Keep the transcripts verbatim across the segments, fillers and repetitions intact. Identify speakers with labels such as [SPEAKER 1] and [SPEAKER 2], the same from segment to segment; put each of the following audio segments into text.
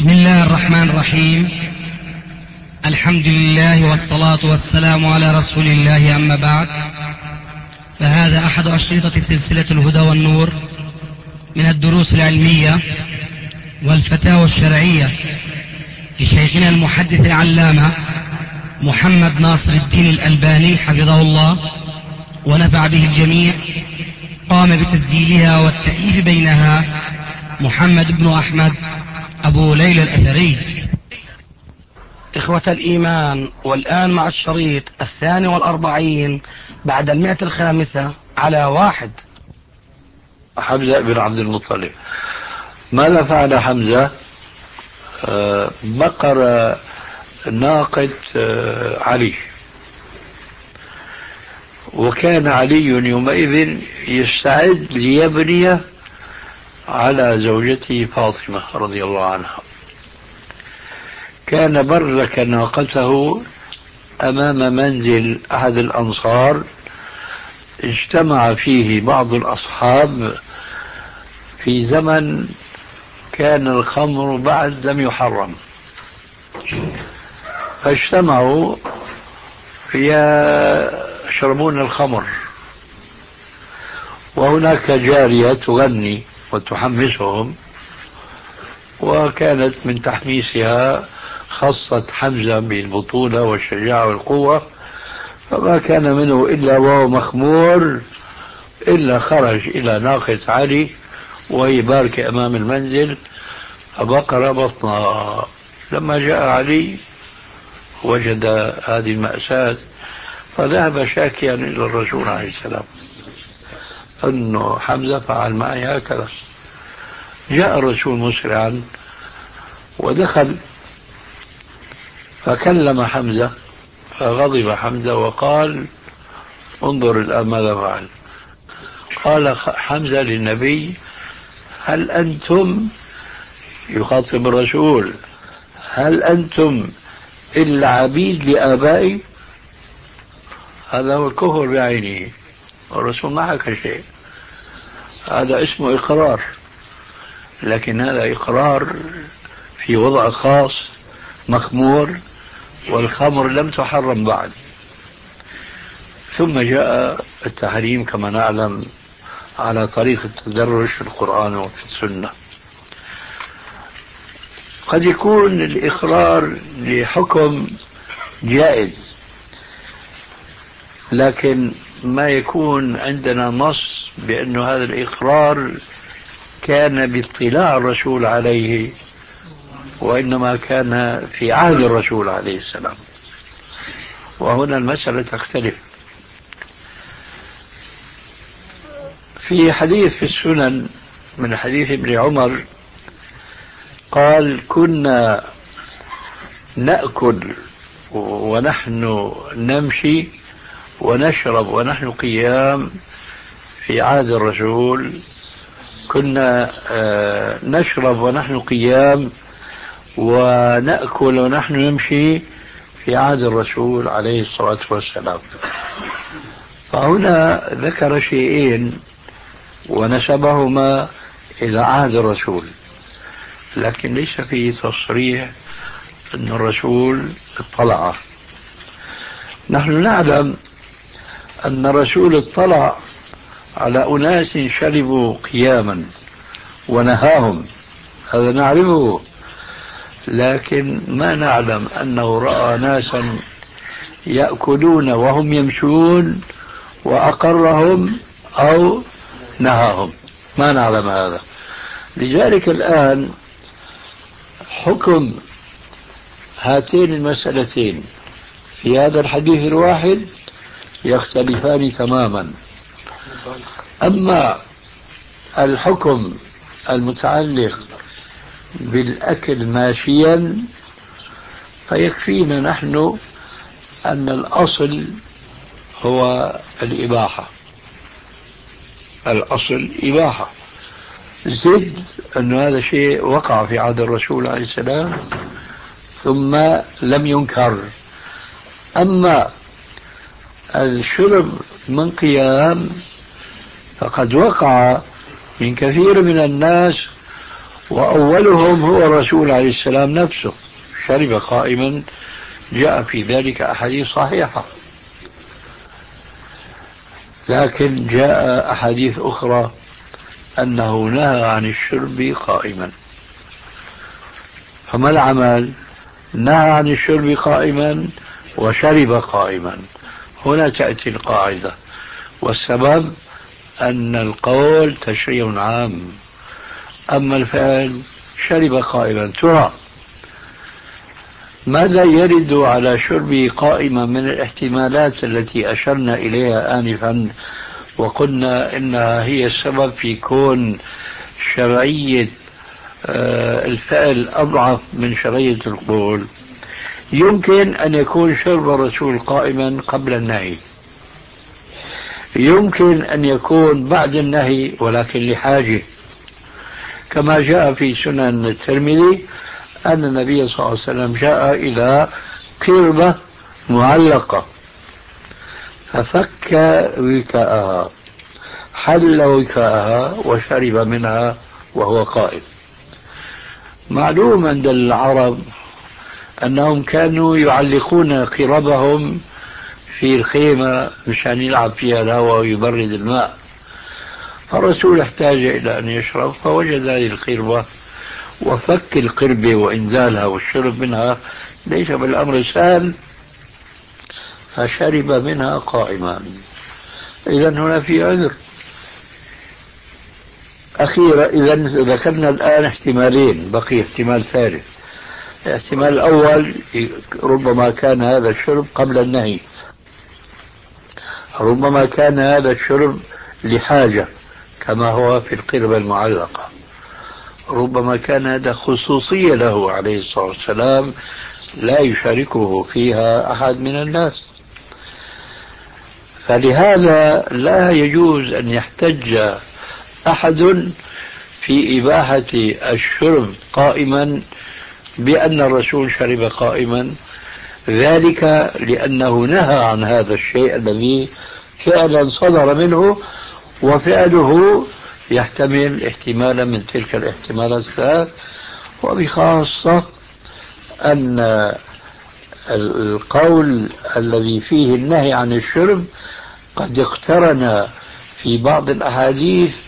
[SPEAKER 1] بسم الله الرحمن الرحيم. الحمد لله والصلاة والسلام على رسول الله، أما بعد، فهذا أحد أشرطة سلسلة الهدى والنور من الدروس العلمية والفتاوى الشرعية لشيخنا المحدث العلامة محمد ناصر الدين الألباني حفظه الله ونفع به الجميع. قام بتسجيلها والتأليف بينها محمد بن أحمد أبو ليلى الأثري. إخوة الإيمان، والآن مع الشريط الثاني والأربعين بعد المئة الخامسة على واحد.
[SPEAKER 2] حمزة بن عبد المطلب. ماذا فعل حمزة؟ آه بقر ناقة آه علي، وكان علي يومئذ يستعد ليبني على زوجته فاطمة رضي الله عنها. كان برك ناقته أمام منزل أحد الأنصار اجتمع فيه بعض الأصحاب في زمن كان الخمر بعد لم يحرم، فاجتمعوا يشربون الخمر، وهناك جارية تغني وتحمسهم، وكانت من تحميسها خصت حمزة بالبطولة والشجاعة والقوة، فما كان منه إلا وهو مخمور إلا خرج إلى ناقة علي وهي باركة أمام المنزل فبقر بطنها. لما جاء علي وجد هذه المأساة فذهب شاكيا إلى الرسول عليه السلام أنه حمزة فعل معي هكذا. جاء الرسول مسرعا ودخل فكلم حمزة، فغضب حمزة وقال: انظر الآن ماذا فعل. قال حمزة للنبي: هل أنتم، يخاطب الرسول، هل أنتم إلا عبيد لآبائي؟ هذا هو الكفر بعينه، الرسول ما حكى شيء، هذا اسمه إقرار، لكن هذا إقرار في وضع خاص مخمور، والخمر لم تحرم بعد. ثم جاء التحريم كما نعلم على طريق التدرج في القرآن وفي السنة. قد يكون الإقرار لحكم جائز، لكن ما يكون عندنا نص بأن هذا الإقرار كان باطلاع الرسول عليه، وإنما كان في عهد الرسول عليه السلام، وهنا المسألة تختلف. في حديث في السنن من حديث ابن عمر قال: كنا نأكل ونحن نمشي ونشرب ونحن قيام في عهد الرسول، كنا نشرب ونحن قيام ونأكل ونحن نمشي في عهد الرسول عليه الصلاة والسلام. فهنا ذكر شيئين ونسبهما إلى عهد الرسول، لكن ليس فيه تصريح أن الرسول اطلع. نحن نعلم أن الرسول اطلع على أناس شربوا قياما ونهاهم، هذا نعرفه، لكن ما نعلم أنه رأى ناسا يأكلون وهم يمشون وأقرهم أو نهاهم، ما نعلم هذا. لذلك الآن حكم هاتين المسألتين في هذا الحديث الواحد يختلفان تماما. أما الحكم المتعلق بالأكل ماشيا فيكفينا نحن أن الأصل هو الإباحة، الأصل إباحة، زد أن هذا شيء وقع في عهد الرسول عليه السلام ثم لم ينكر. أما الشرب من قيام فقد وقع من كثير من الناس وأولهم هو الرسول عليه السلام نفسه شرب قائما، جاء في ذلك أحاديث صحيحة. لكن جاء أحاديث أخرى أنه نهى عن الشرب قائما. فما العمل؟ نهى عن الشرب قائما وشرب قائما. هنا تأتي القاعدة، والسبب أن القول تشريع عام، أما الفعل شرب قائما. ترى ماذا يرد على شربه قائما من الاحتمالات التي أشرنا إليها آنفا وقلنا إنها هي السبب في كون شرعية الفعل أضعف من شرعية القول؟ يمكن أن يكون شرب الرسول قائما قبل النهي، يمكن أن يكون بعد النهي ولكن لحاجة، كما جاء في سنن الترمذي أن النبي صلى الله عليه وسلم جاء إلى قربة معلقة ففك وكاءها، حل وكاءها وشرب منها وهو قائم. معلوم عند العرب أنهم كانوا يعلقون قربهم في الخيمة مشان يلعب فيها الهواء ويبرد الماء، فالرسول احتاج إلى أن يشرب فوجد هذه القربة وفك القربة وإنزالها والشرب منها ليس بالأمر سهل، فشرب منها قائما. إذن هنا في عذر. أخيرا إذن ذكرنا الآن احتمالين، بقي احتمال ثالث. الاحتمال الأول ربما كان هذا الشرب قبل النهي، ربما كان هذا الشرب لحاجة كما هو في القربة المعلقة، ربما كان هذا خصوصية له عليه الصلاة والسلام لا يشاركه فيها أحد من الناس. فلهذا لا يجوز أن يحتج أحد في إباحة الشرب قائما بأن الرسول شرب قائما، ذلك لأنه نهى عن هذا الشيء الذي فعلا صدر منه، وفعله يحتمل احتمالا من تلك الاحتمالات الثلاث، وبخاصة أن القول الذي فيه النهي عن الشرب قد اقترن في بعض الأحاديث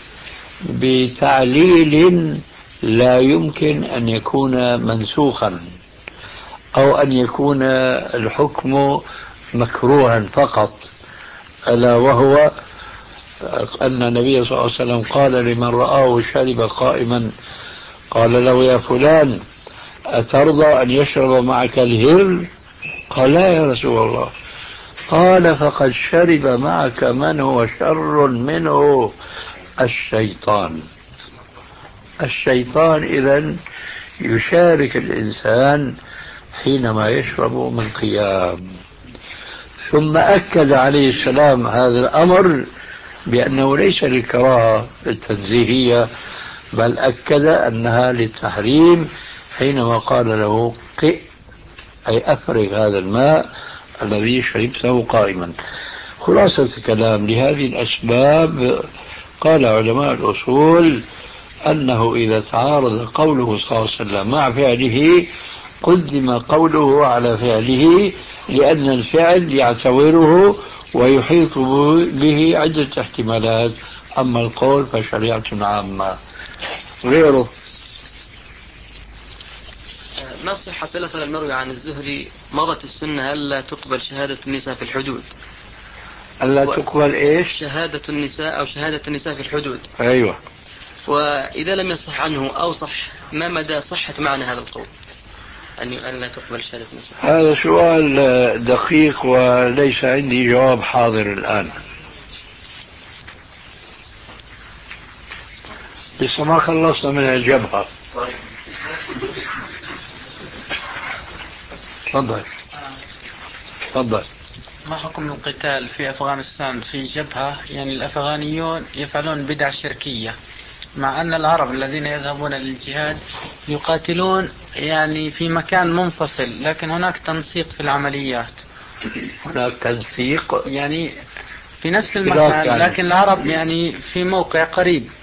[SPEAKER 2] بتعليل لا يمكن أن يكون منسوخا أو أن يكون الحكم مكروها فقط، ألا وهو أن النبي صلى الله عليه وسلم قال لمن رآه شرب قائما قال له يا فلان أترضى أن يشرب معك الهر؟ قال لا يا رسول الله. قال فقد شرب معك من هو شر منه، الشيطان. الشيطان إذن يشارك الإنسان حينما يشرب من قيام. ثم أكد عليه السلام هذا الأمر بأنه ليس للكراهة التنزيهية، بل أكد أنها للتحريم حينما قال له قئ، أي أفرغ هذا الماء الذي شربته قائما. خلاصة الكلام لهذه الأسباب قال علماء الأصول أنه إذا تعارض قوله صلى الله عليه وسلم مع فعله قدم قوله على فعله، لأن الفعل يعتبره ويحيط به عدة احتمالات، أما القول فشريعة عامة. غيره
[SPEAKER 3] ما صحة الأثر المروي عن الزهري مضت السنة ألا تقبل شهادة النساء في الحدود؟
[SPEAKER 2] ألا تقبل إيش؟
[SPEAKER 3] شهادة النساء أو شهادة النساء في الحدود.
[SPEAKER 2] أيوة.
[SPEAKER 3] وإذا لم يصح عنه أو صح، ما مدى صحة معنى هذا القول أن لا تقبل شهادة النساء؟
[SPEAKER 2] هذا سؤال دقيق وليس عندي جواب حاضر الآن، لسه ما خلصنا من الجبهة. تفضل تفضل.
[SPEAKER 4] ما حكم القتال في أفغانستان في جبهة؟ يعني الأفغانيون يفعلون بدع شركية، مع أن العرب الذين يذهبون للجهاد يقاتلون يعني في مكان منفصل، لكن هناك تنسيق في العمليات.
[SPEAKER 2] هناك تنسيق
[SPEAKER 4] يعني في نفس المكان، لكن العرب يعني في موقع قريب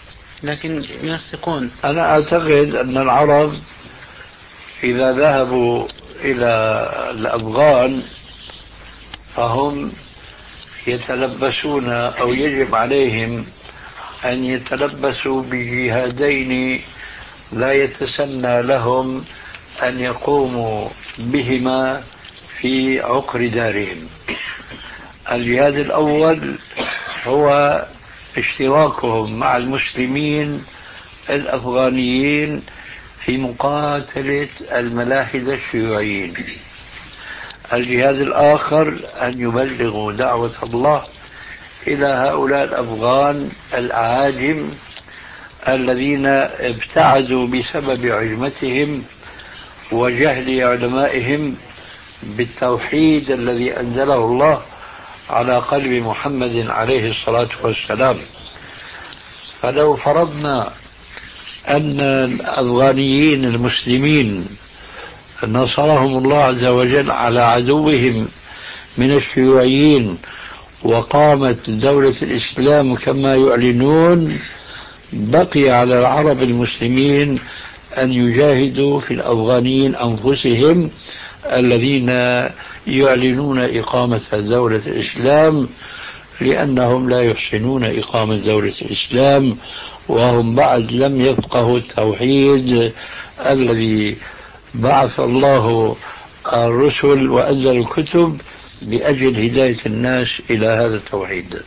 [SPEAKER 4] لكن ينسقون.
[SPEAKER 2] أنا أعتقد أن العرب إذا ذهبوا إلى الأفغان فهم يتلبسون أو يجب عليهم أن يتلبسوا بجهادين لا يتسنى لهم أن يقوموا بهما في عقر دارهم. الجهاد الأول هو اشتراكهم مع المسلمين الأفغانيين في مقاتلة الملاحدة الشيوعيين. الجهاد الآخر أن يبلغوا دعوة الله إلى هؤلاء الأفغان الأعاجم الذين ابتعدوا بسبب عجمتهم وجهل علمائهم بالتوحيد الذي أنزله الله على قلب محمد عليه الصلاة والسلام. فلو فرضنا أن الأفغانيين المسلمين نصرهم الله عز وجل على عدوهم من الشيوعيين وقامت دولة الإسلام كما يعلنون، بقي على العرب المسلمين أن يجاهدوا في الأفغانيين أنفسهم الذين يعلنون إقامة دولة الإسلام، لأنهم لا يحسنون إقامة دولة الإسلام وهم بعد لم يفقهوا التوحيد الذي بعث الله الرسل وأنزل الكتب لأجل هداية الناس إلى هذا التوحيد.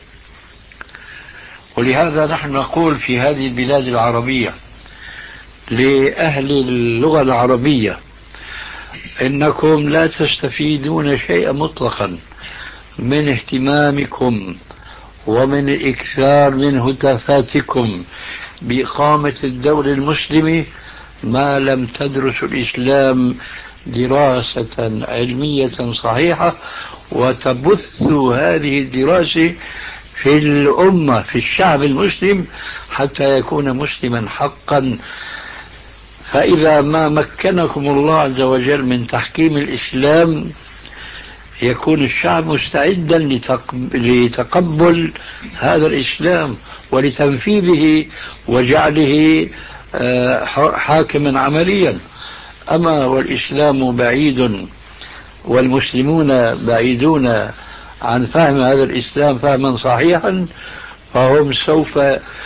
[SPEAKER 2] ولهذا نحن نقول في هذه البلاد العربية لأهل اللغة العربية إنكم لا تستفيدون شيئا مطلقا من اهتمامكم ومن الإكثار من هتافاتكم بإقامة الدولة المسلمة ما لم تدرسوا الإسلام دراسة علمية صحيحة وتبثوا هذه الدراسة في الأمة في الشعب المسلم حتى يكون مسلما حقا. فإذا ما مكنكم الله عز وجل من تحكيم الإسلام يكون الشعب مستعدا لتقبل هذا الإسلام ولتنفيذه وجعله حاكما عمليا. أما والإسلام بعيد والمسلمون بعيدون عن فهم هذا الإسلام فهما صحيحا فهم سوف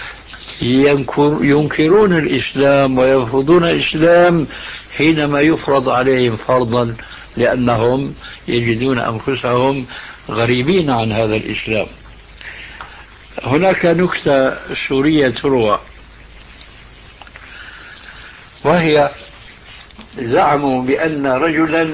[SPEAKER 2] ينكرون الإسلام ويرفضون الإسلام حينما يفرض عليهم فرضا، لأنهم يجدون أنفسهم غريبين عن هذا الإسلام. هناك نكتة سورية تروى، وهي زعموا بأن رجلا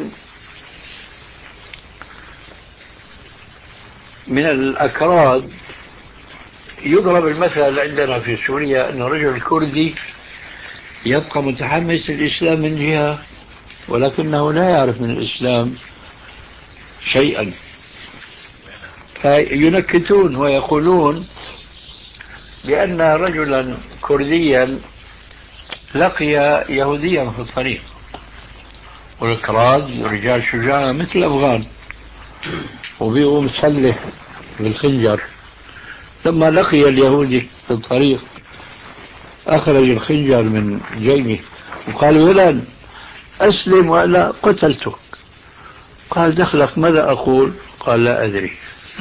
[SPEAKER 2] من الأكراد، يضرب المثل عندنا في سوريا أن رجل كردي يبقى متحمس للإسلام من جهة ولكنه لا يعرف من الإسلام شيئا، فينكتون ويقولون بأن رجلا كرديا لقي يهوديا في الطريق، والكراد رجال شجاع مثل الأفغان وبيقوم مسلح بالخنجر. لما لقي اليهودي في الطريق أخرج الخنجر من جيبه وقال: ولد أسلم ولا قتلتك. قال: دخلك ماذا أقول؟ قال: لا أدري.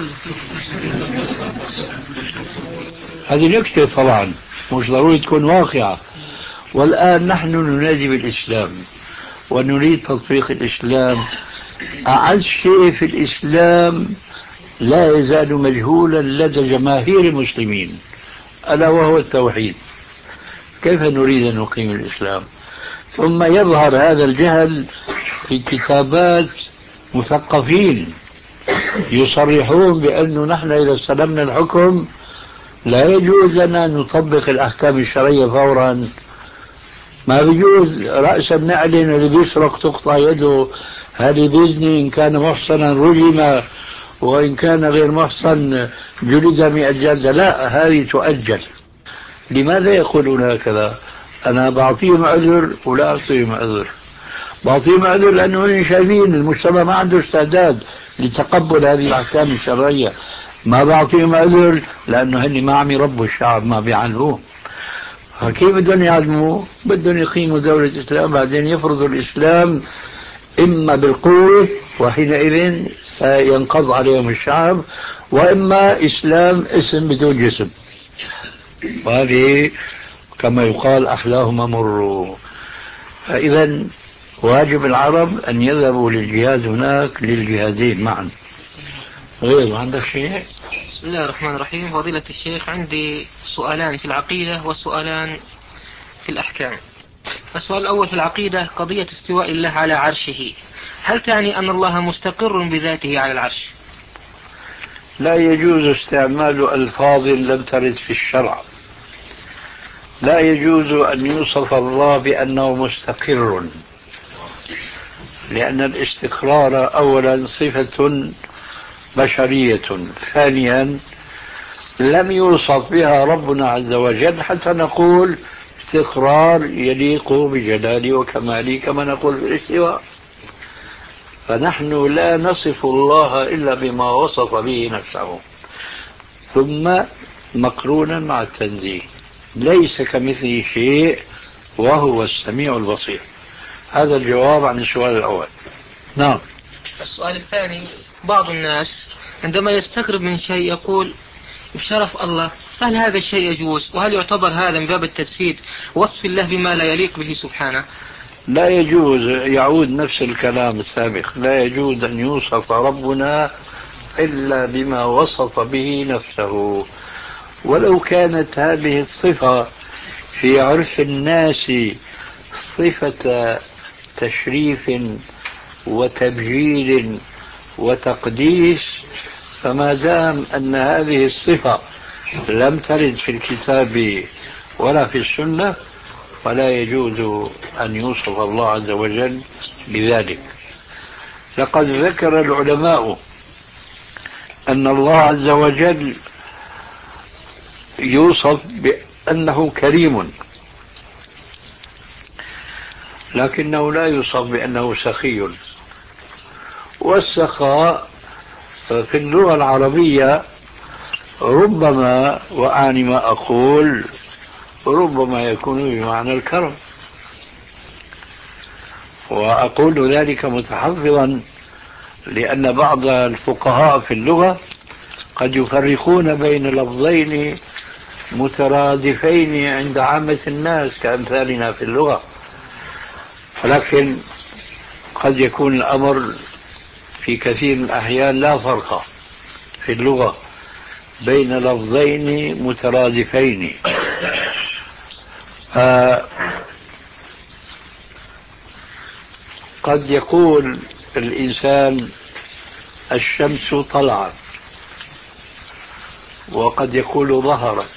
[SPEAKER 2] هذه نكتة طبعا مش ضروري تكون واقعة. والآن نحن ننادي بالإسلام ونريد تطبيق الإسلام. أعز شيء في الإسلام لا يزال مجهولا لدى جماهير المسلمين ألا وهو التوحيد. كيف نريد أن نقيم الإسلام؟ ثم يظهر هذا الجهل في كتابات مثقفين يصرحون بأنه نحن إذا استلمنا الحكم لا يجوز لنا أن نطبق الأحكام الشرعية فورا. ما بيجوز رأسا نعلن اللي بيسرق تقطع يده، هذه بإذن إن كان محصنا رجم وإن كان غير محصن جلد مئة جلدة. لا، هذه تؤجل. لماذا يقولون هكذا؟ أنا بعطيهم عذر ولا أعطيهم عذر. بعطيهم عذر لأنهم شايفين المجتمع ما عنده استعداد لتقبل هذه الأحكام الشرعية. ما بعطيهم عذر لأنه هني ما عم يربوا الشعب، ما بيعنوه. فكيف بدهم يعلموا؟ بدهم يقيموا دولة إسلام، بعدين يفرضوا الإسلام إما بالقوة وحينئذ سينقض عليهم الشعب، وإما إسلام اسم بدون جسم، وهذه كما يقال أحلاهما مر. فإذا واجب العرب أن يذهبوا للجهاد هناك للجهادين معا. غير عندك شيء؟
[SPEAKER 5] بسم الله الرحمن الرحيم. فضيلة الشيخ، عندي سؤالان في العقيدة وسؤالان في الأحكام. السؤال الأول في العقيدة: قضية استواء الله على عرشه، هل تعني أن الله مستقر بذاته على العرش؟
[SPEAKER 2] لا يجوز استعمال ألفاظ لم ترد في الشرع. لا يجوز أن يوصف الله بأنه مستقر، لأن الاستقرار أولا صفة بشرية، ثانيا لم يوصف بها ربنا عز وجل حتى نقول استقرار يليق بجلالي وكمالي كما نقول في الاستواء. فنحن لا نصف الله إلا بما وصف به نفسه، ثم مقرونا مع التنزيه، ليس كمثله شيء وهو السميع البصير. هذا الجواب عن السؤال الأول. نعم.
[SPEAKER 5] السؤال الثاني: بعض الناس عندما يستغرب من شيء يقول بشرف الله، فهل هذا الشيء يجوز؟ وهل يعتبر هذا من باب التجسيد وصف الله بما لا يليق به سبحانه؟
[SPEAKER 2] لا يجوز، يعود نفس الكلام السابق، لا يجوز أن يوصف ربنا إلا بما وصف به نفسه. ولو كانت هذه الصفة في عرف الناس صفة تشريف وتبجيل وتقديس، فما دام أن هذه الصفة لم ترد في الكتاب ولا في السنة فلا يجوز أن يوصف الله عز وجل بذلك. لقد ذكر العلماء أن الله عز وجل يوصف بأنه كريم، لكنه لا يوصف بأنه سخي. والسخاء في اللغة العربية ربما، وأعني ما أقول، ربما يكون بمعنى الكرم، وأقول ذلك متحفظا لأن بعض الفقهاء في اللغة قد يفرقون بين لفظين مترادفين عند عامة الناس كأمثالنا في اللغة، ولكن قد يكون الأمر في كثير من الأحيان لا فرق في اللغة بين لفظين مترادفين. قد يقول الإنسان الشمس طلعت، وقد يقول ظهرت،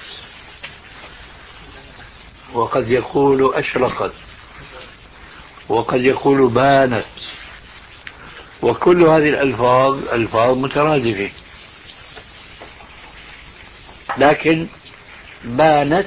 [SPEAKER 2] وقد يقول أشرقت، وقد يقول بانت، وكل هذه الألفاظ ألفاظ مترادفة، لكن بانت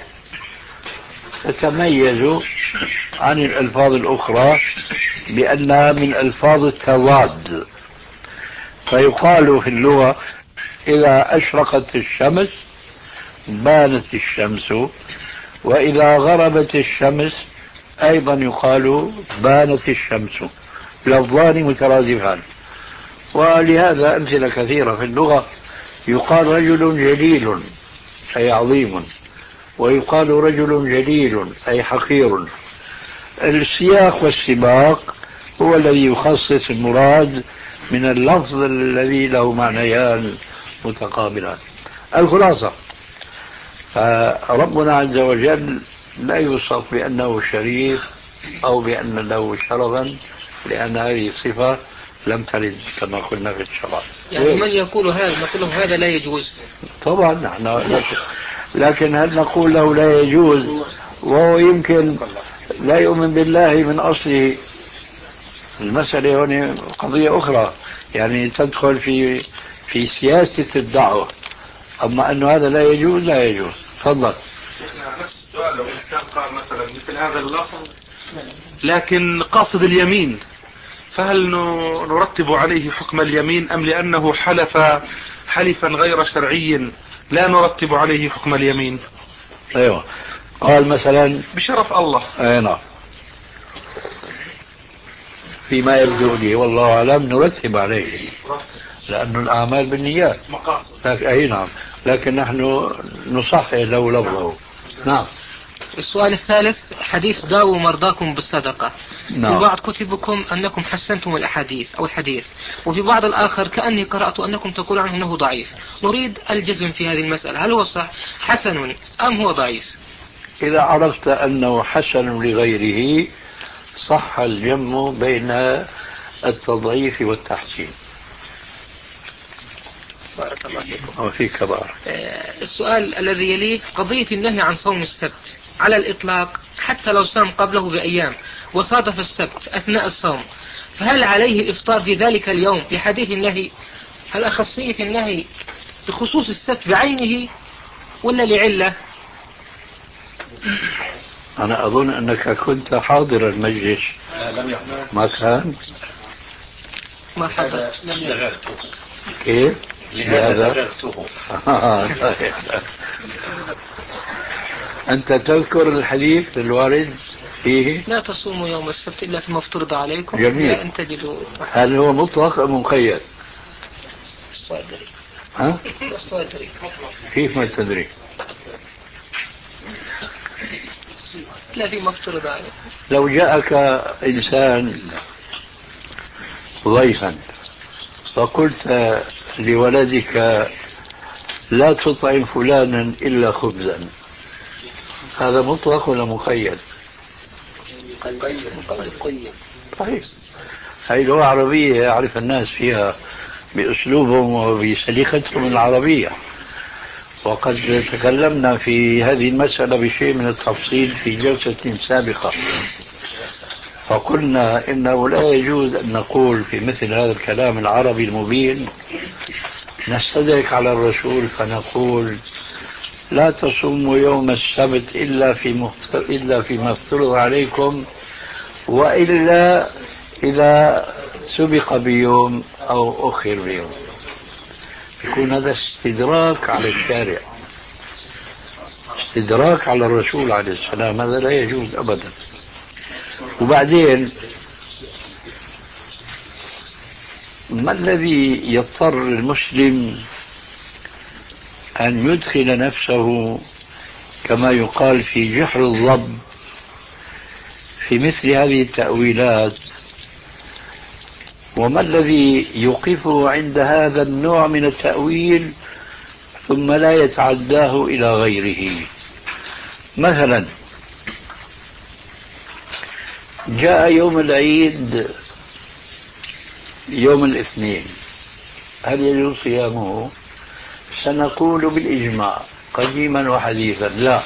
[SPEAKER 2] تتميز عن الألفاظ الأخرى بأنها من ألفاظ التضاد. فيقال في اللغة إذا أشرقت الشمس بانت الشمس، وإذا غربت الشمس أيضا يقال بانت الشمس، لفظان مترادفان. ولهذا أمثلة كثيرة في اللغة، يقال رجل جليل أي عظيم، ويقال رجل جليل أي حقير. السياق والسباق هو الذي يخصص المراد من اللفظ الذي له معنيان متقابلان. الخلاصة، ربنا عز وجل لا يوصف بأنه شريف أو بأن له شرفا، لأن هذه صفة لم ترد كما قلنا في الشرع.
[SPEAKER 5] يعني من يقول هذا نقول له هذا لا يجوز؟
[SPEAKER 2] طبعا نحن، لكن هل نقول له لا يجوز وهو يمكن لا يؤمن بالله من أصله؟ المسألة هنا قضية أخرى، يعني تدخل في في سياسة الدعوة. أما أنه هذا لا يجوز لا يجوز. تفضل.
[SPEAKER 6] نفس السؤال، لو إنسان قال مثلا مثل هذا اللفظ لكن قاصد اليمين، فهل نرتب عليه حكم اليمين أم لأنه حلف حلفا غير شرعي لا نرتب عليه حكم اليمين؟
[SPEAKER 2] أيوة، قال مثلا
[SPEAKER 6] بشرف الله.
[SPEAKER 2] اي نعم. فيما يبدو لي والله أعلم نرتب عليه لأن الأعمال بالنيات
[SPEAKER 6] مقاصد.
[SPEAKER 2] أي نعم، لكن نحن نصحح له لفظه. نعم.
[SPEAKER 5] السؤال الثالث: حديث داووا مرضاكم بالصدقة.
[SPEAKER 2] نعم.
[SPEAKER 5] في بعض كتبكم أنكم حسنتم الأحاديث أو الحديث، وفي بعض الآخر كأني قرأت أنكم تقولون عنه أنه ضعيف. نريد الجزم في هذه المسألة، هل هو صح حسن أم هو ضعيف؟
[SPEAKER 2] إذا عرفت أنه حسن لغيره صح الجمع بين التضعيف والتحسين.
[SPEAKER 5] بارك الله فيكم.
[SPEAKER 2] وفيك بارك.
[SPEAKER 5] السؤال الذي يليه: قضية النهي عن صوم السبت على الإطلاق حتى لو صام قبله بأيام وصادف السبت أثناء الصوم، فهل عليه الإفطار في ذلك اليوم لحديث النهي؟ هل أخصية النهي بخصوص السبت بعينه ولا لعلة؟
[SPEAKER 2] أنا أظن أنك كنت حاضر المجلس. ما كان؟
[SPEAKER 5] ما حدث.
[SPEAKER 2] كيف؟
[SPEAKER 7] لهذا
[SPEAKER 2] أنت تذكر الحديث الوارد فيه؟
[SPEAKER 5] لا تصوموا يوم السبت إلا فيما افترض عليكم.
[SPEAKER 2] جميل.
[SPEAKER 5] لا أن تجدوا.
[SPEAKER 2] هل هو مطلق أم مقيد؟
[SPEAKER 5] الصادري.
[SPEAKER 2] ها؟
[SPEAKER 5] الصادري.
[SPEAKER 2] كيف ما تدري؟
[SPEAKER 5] لا فيما افترض عليكم.
[SPEAKER 2] لو جاءك إنسان ضيفا فقلت لولدك لا تطعم فلانا إلا خبزا، هذا مطلق ولا مقيد؟
[SPEAKER 5] مقيد.
[SPEAKER 2] طيب، هذه لغة عربية يعرف الناس فيها بأسلوبهم وبسليقتهم العربية، وقد تكلمنا في هذه المسألة بشيء من التفصيل في جلسة سابقة، فقلنا إنه لا يجوز أن نقول في مثل هذا الكلام العربي المبين نستدرك على الرسول فنقول لا تصوموا يوم السبت إلا في مفتر إلا فيما افترض عليكم، وإلا إذا سبق بيوم أو أخر بيوم. يكون هذا استدراك على الشارع، استدراك على الرسول عليه السلام، هذا لا يجوز أبدا. وبعدين ما الذي يضطر المسلم أن يدخل نفسه كما يقال في جحر الضب في مثل هذه التأويلات؟ وما الذي يوقفه عند هذا النوع من التأويل ثم لا يتعداه إلى غيره؟ مثلا جاء يوم العيد يوم الاثنين، هل يجوز صيامه؟ سنقول بالإجماع قديما وحديثا لا.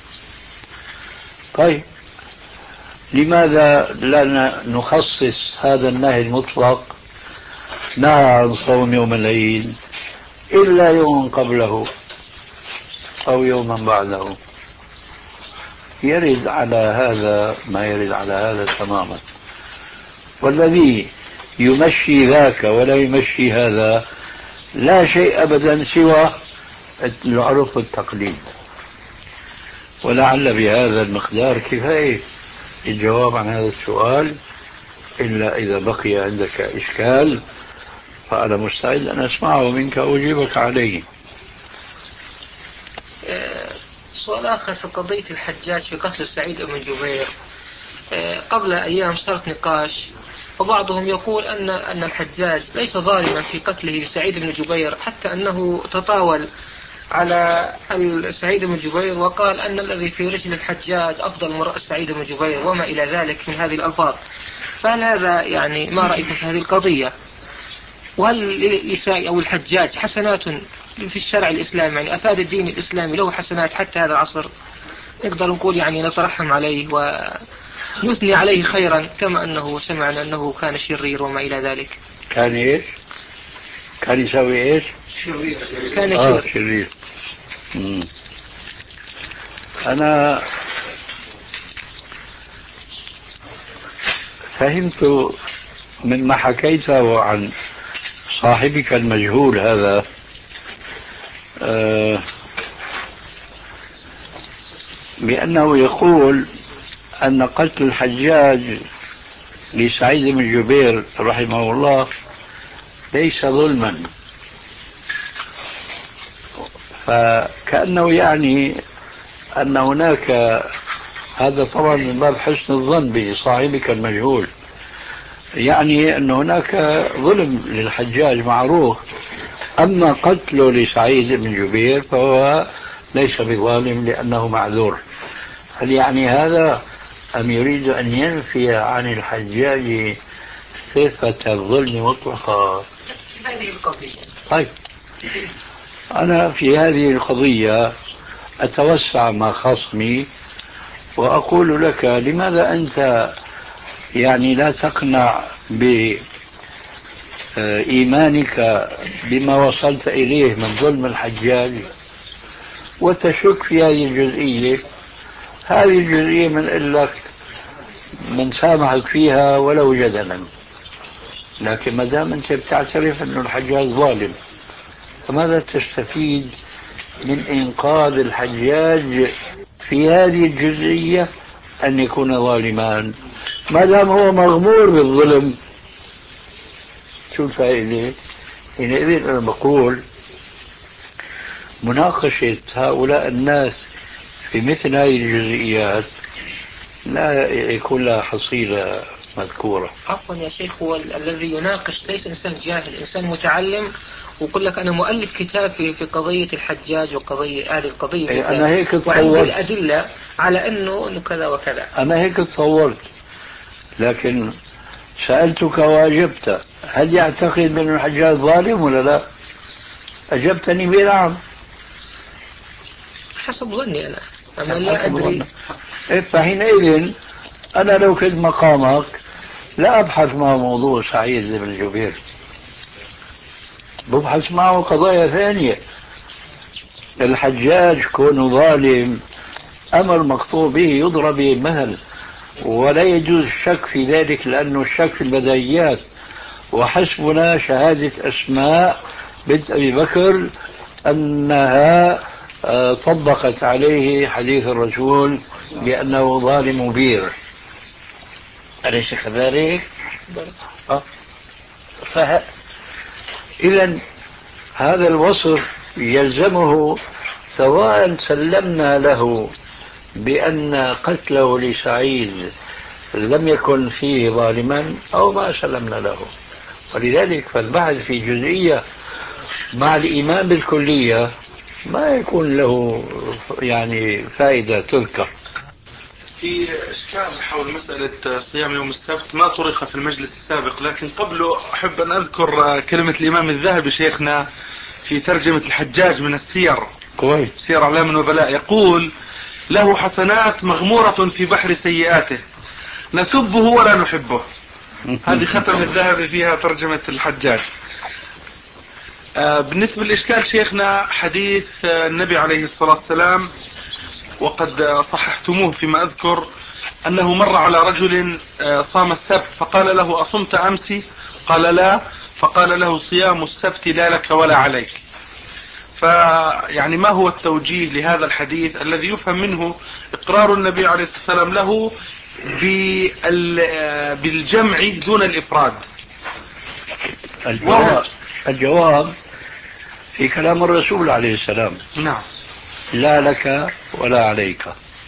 [SPEAKER 2] طيب لماذا لا نخصص هذا النهي المطلق نهى عن صوم يوم العيد إلا يوما قبله أو يوما بعده؟ يرد على هذا ما يرد على هذا تماما، والذي يمشي ذاك ولا يمشي هذا لا شيء أبدا سوى العرف والتقليد. ولعل بهذا المقدار كفاية الجواب عن هذا السؤال، إلا إذا بقي عندك إشكال فأنا مستعد أن أسمعه منك وأجيبك عليه.
[SPEAKER 5] سؤال آخر في قضية الحجاج في قتل سعيد بن جبير. قبل أيام صارت نقاش، وبعضهم يقول أن أن الحجاج ليس ظالما في قتله لسعيد بن جبير، حتى أنه تطاول على سعيد بن جبير وقال أن الذي في رجل الحجاج أفضل من رأس سعيد بن جبير وما إلى ذلك من هذه الألفاظ. فهل هذا يعني ما رأيكم في هذه القضية؟ وهل لسعيد أو الحجاج حسنات في الشرع الإسلامي؟ يعني أفاد الدين الإسلامي له حسنات حتى هذا العصر؟ نقدر نقول يعني نترحم عليه ونثني عليه خيرا، كما أنه سمعنا أنه كان شرير وما إلى ذلك.
[SPEAKER 2] كان إيش؟ كان يسوي إيش؟
[SPEAKER 5] شرير. كان
[SPEAKER 2] آه
[SPEAKER 5] شرير.
[SPEAKER 2] شرير. مم. أنا فهمت مما حكيته عن صاحبك المجهول هذا آه بأنه يقول أن قتل الحجاج لسعيد بن جبير رحمه الله ليس ظلما، فكأنه يعني أن هناك، هذا طبعا من باب حسن الظن بصاحبك المجهول، يعني أن هناك ظلم للحجاج معروف، أما قتله لسعيد بن جبير فهو ليس بظالم لأنه معذور. هل يعني هذا أم يريد أن ينفي عن الحجاج صفة الظلم مطلقة؟ طيب، أنا في هذه القضية أتوسع مع خصمي وأقول لك لماذا أنت يعني لا تقنع بإيمانك بما وصلت إليه من ظلم الحجاج وتشك في هذه الجزئية؟ هذه الجزئية من لك من سامحك فيها ولو جدلا، لكن ما دام أنت بتعترف أن الحجاج ظالم فماذا تستفيد من إنقاذ الحجاج في هذه الجزئية أن يكون ظالما؟ ما دام هو مغمور بالظلم شو الفائدة؟ حينئذ أنا بقول مناقشة هؤلاء الناس في مثل هذه الجزئيات لا يكون لها حصيلة مذكورة.
[SPEAKER 5] عفوا يا شيخ، هو الذي يناقش ليس إنسان جاهل، إنسان متعلم، ويقول لك أنا مؤلف كتاب في في قضية الحجاج وقضية هذه القضية
[SPEAKER 2] إيه أنا هيك تصورت،
[SPEAKER 5] وعندي الأدلة على أنه إنه كذا وكذا.
[SPEAKER 2] أنا هيك تصورت، لكن سألتك وأجبت هل يعتقد بأن الحجاج ظالم ولا لا؟ أجبتني بنعم.
[SPEAKER 5] حسب ظني أنا، أما لا أدري.
[SPEAKER 2] إيه فحينئذ أنا لو كنت مقامك لا أبحث مع موضوع سعيد بن جبير، ببحث معه قضايا ثانية. الحجاج كونه ظالم أمر مقطوع به يضرب به المثل، ولا يجوز الشك في ذلك لأنه الشك في البديهيات. وحسبنا شهادة أسماء بنت أبي بكر أنها طبقت عليه حديث الرسول بأنه ظالم مبير، أليس كذلك؟ فه... إذن هذا الوصف يلزمه سواء سلمنا له بأن قتله لسعيد لم يكن فيه ظالما أو ما سلمنا له. ولذلك فالبحث في جزئية مع الإيمان بالكلية ما يكون له يعني فائدة تذكر.
[SPEAKER 6] في إشكال حول مسألة صيام يوم السبت ما طرق في المجلس السابق، لكن قبله أحب أن أذكر كلمة الإمام الذهبي شيخنا في ترجمة الحجاج من السير،
[SPEAKER 2] كويس،
[SPEAKER 6] سير أعلام النبلاء، يقول له حسنات مغمورة في بحر سيئاته نسبه ولا نحبه. هذه ختم الذهبي فيها ترجمة الحجاج. بالنسبة للإشكال شيخنا حديث النبي عليه الصلاة والسلام وقد صححتموه فيما أذكر أنه مر على رجل صام السبت فقال له أصمت أمس؟ قال لا، فقال له صيام السبت لا لك ولا عليك. فيعني ما هو التوجيه لهذا الحديث الذي يفهم منه إقرار النبي عليه الصلاة والسلام له بالجمع دون الإفراد؟
[SPEAKER 2] الجواب, الجواب في كلام الرسول عليه السلام،
[SPEAKER 6] نعم،
[SPEAKER 2] لا لك ولا عليك.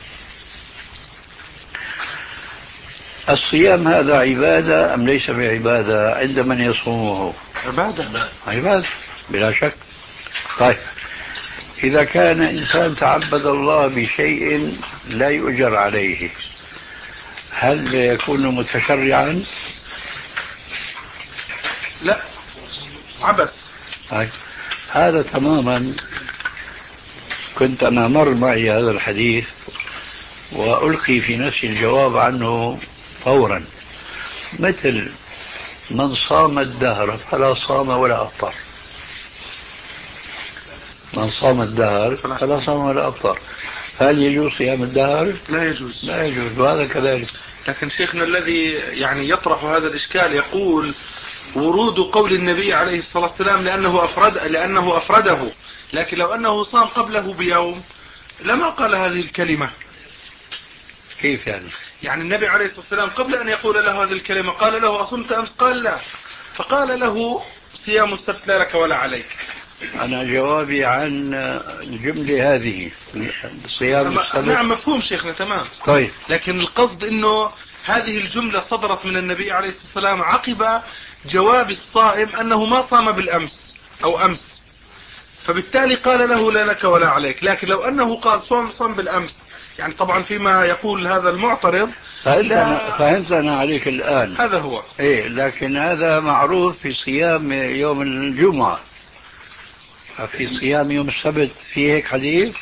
[SPEAKER 2] الصيام هذا عبادة أم ليس بعبادة عند من يصومه؟
[SPEAKER 6] عبادة،
[SPEAKER 2] عبادة بلا شك. طيب إذا كان إنسان تعبد الله بشيء لا يؤجر عليه هل يكون متشرعا؟
[SPEAKER 6] لا، عبث.
[SPEAKER 2] طيب هذا تماما. كنت أنا مر معي هذا الحديث وألقي في نفسي الجواب عنه فورا، مثل من صام الدهر فلا صام ولا أفطر. من صام الدهر فلا صام ولا أفطر، هل يجوز صيام الدهر؟
[SPEAKER 6] لا يجوز،
[SPEAKER 2] لا يجوز، وهذا كذلك.
[SPEAKER 6] لكن شيخنا الذي يعني يطرح هذا الإشكال يقول ورود قول النبي عليه الصلاة والسلام لأنه أفرد لأنه أفرده، لكن لو أنه صام قبله بيوم لما قال هذه الكلمة.
[SPEAKER 2] كيف يعني؟
[SPEAKER 6] يعني النبي عليه الصلاة والسلام قبل أن يقول له هذه الكلمة قال له أصمت أمس؟ قال لا. فقال له صيام السبت لا لك ولا عليك.
[SPEAKER 2] أنا جوابي عن الجملة هذه صيام السبت.
[SPEAKER 6] نعم مفهوم شيخنا تمام.
[SPEAKER 2] طيب.
[SPEAKER 6] لكن القصد أنه هذه الجملة صدرت من النبي عليه الصلاة والسلام عقب جواب الصائم أنه ما صام بالأمس أو أمس، فبالتالي قال له لا لك ولا عليك. لكن لو أنه قال صوم صام بالأمس، يعني طبعا فيما يقول هذا المعترض.
[SPEAKER 2] فهمت أنا, فهمت أنا عليك الآن.
[SPEAKER 6] هذا هو.
[SPEAKER 2] إيه، لكن هذا معروف في صيام يوم الجمعة. في صيام يوم السبت في هيك حديث؟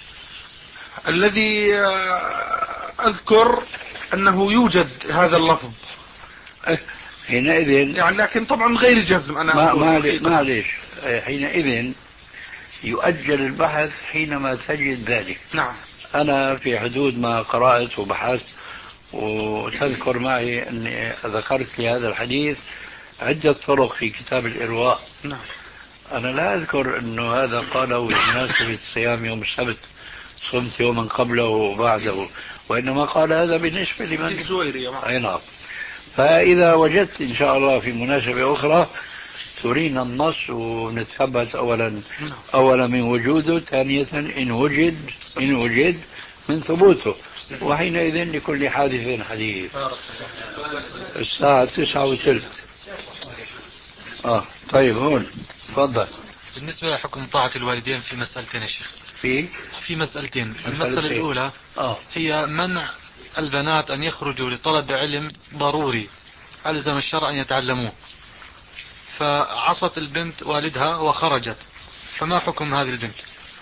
[SPEAKER 6] الذي أذكر أنه يوجد هذا اللفظ
[SPEAKER 2] حينئذ
[SPEAKER 6] يعني، لكن طبعا غير جزم. أنا
[SPEAKER 2] ما
[SPEAKER 6] أقول
[SPEAKER 2] معلش، حينئذ يؤجل البحث حينما تجد ذلك.
[SPEAKER 6] نعم.
[SPEAKER 2] أنا في حدود ما قرأت وبحثت، وتذكر معي أني ذكرت في هذا الحديث عدة طرق في كتاب الإرواء.
[SPEAKER 6] نعم.
[SPEAKER 2] أنا لا أذكر أنه هذا قاله بمناسبة صيام يوم السبت، صمت يوما قبله وبعده، وإنما قال هذا بالنسبة لمن
[SPEAKER 6] الزويري.
[SPEAKER 2] أي نعم. فإذا وجدت إن شاء الله في مناسبة أخرى ترينا النص ونتثبت أولا أولا من وجوده، ثانية إن وجد إن وجد من ثبوته، وحينئذ لكل حادث حديث. الساعة تسعة وثلث. آه طيب هون تفضل.
[SPEAKER 7] بالنسبة لحكم طاعة الوالدين في مسألتين يا شيخ.
[SPEAKER 2] في
[SPEAKER 7] في مسألتين. المسألة الأولى
[SPEAKER 2] آه.
[SPEAKER 7] هي منع البنات أن يخرجوا لطلب علم ضروري ألزم الشرع أن يتعلموه، فعصت البنت والدها وخرجت، فما حكم هذه البنت؟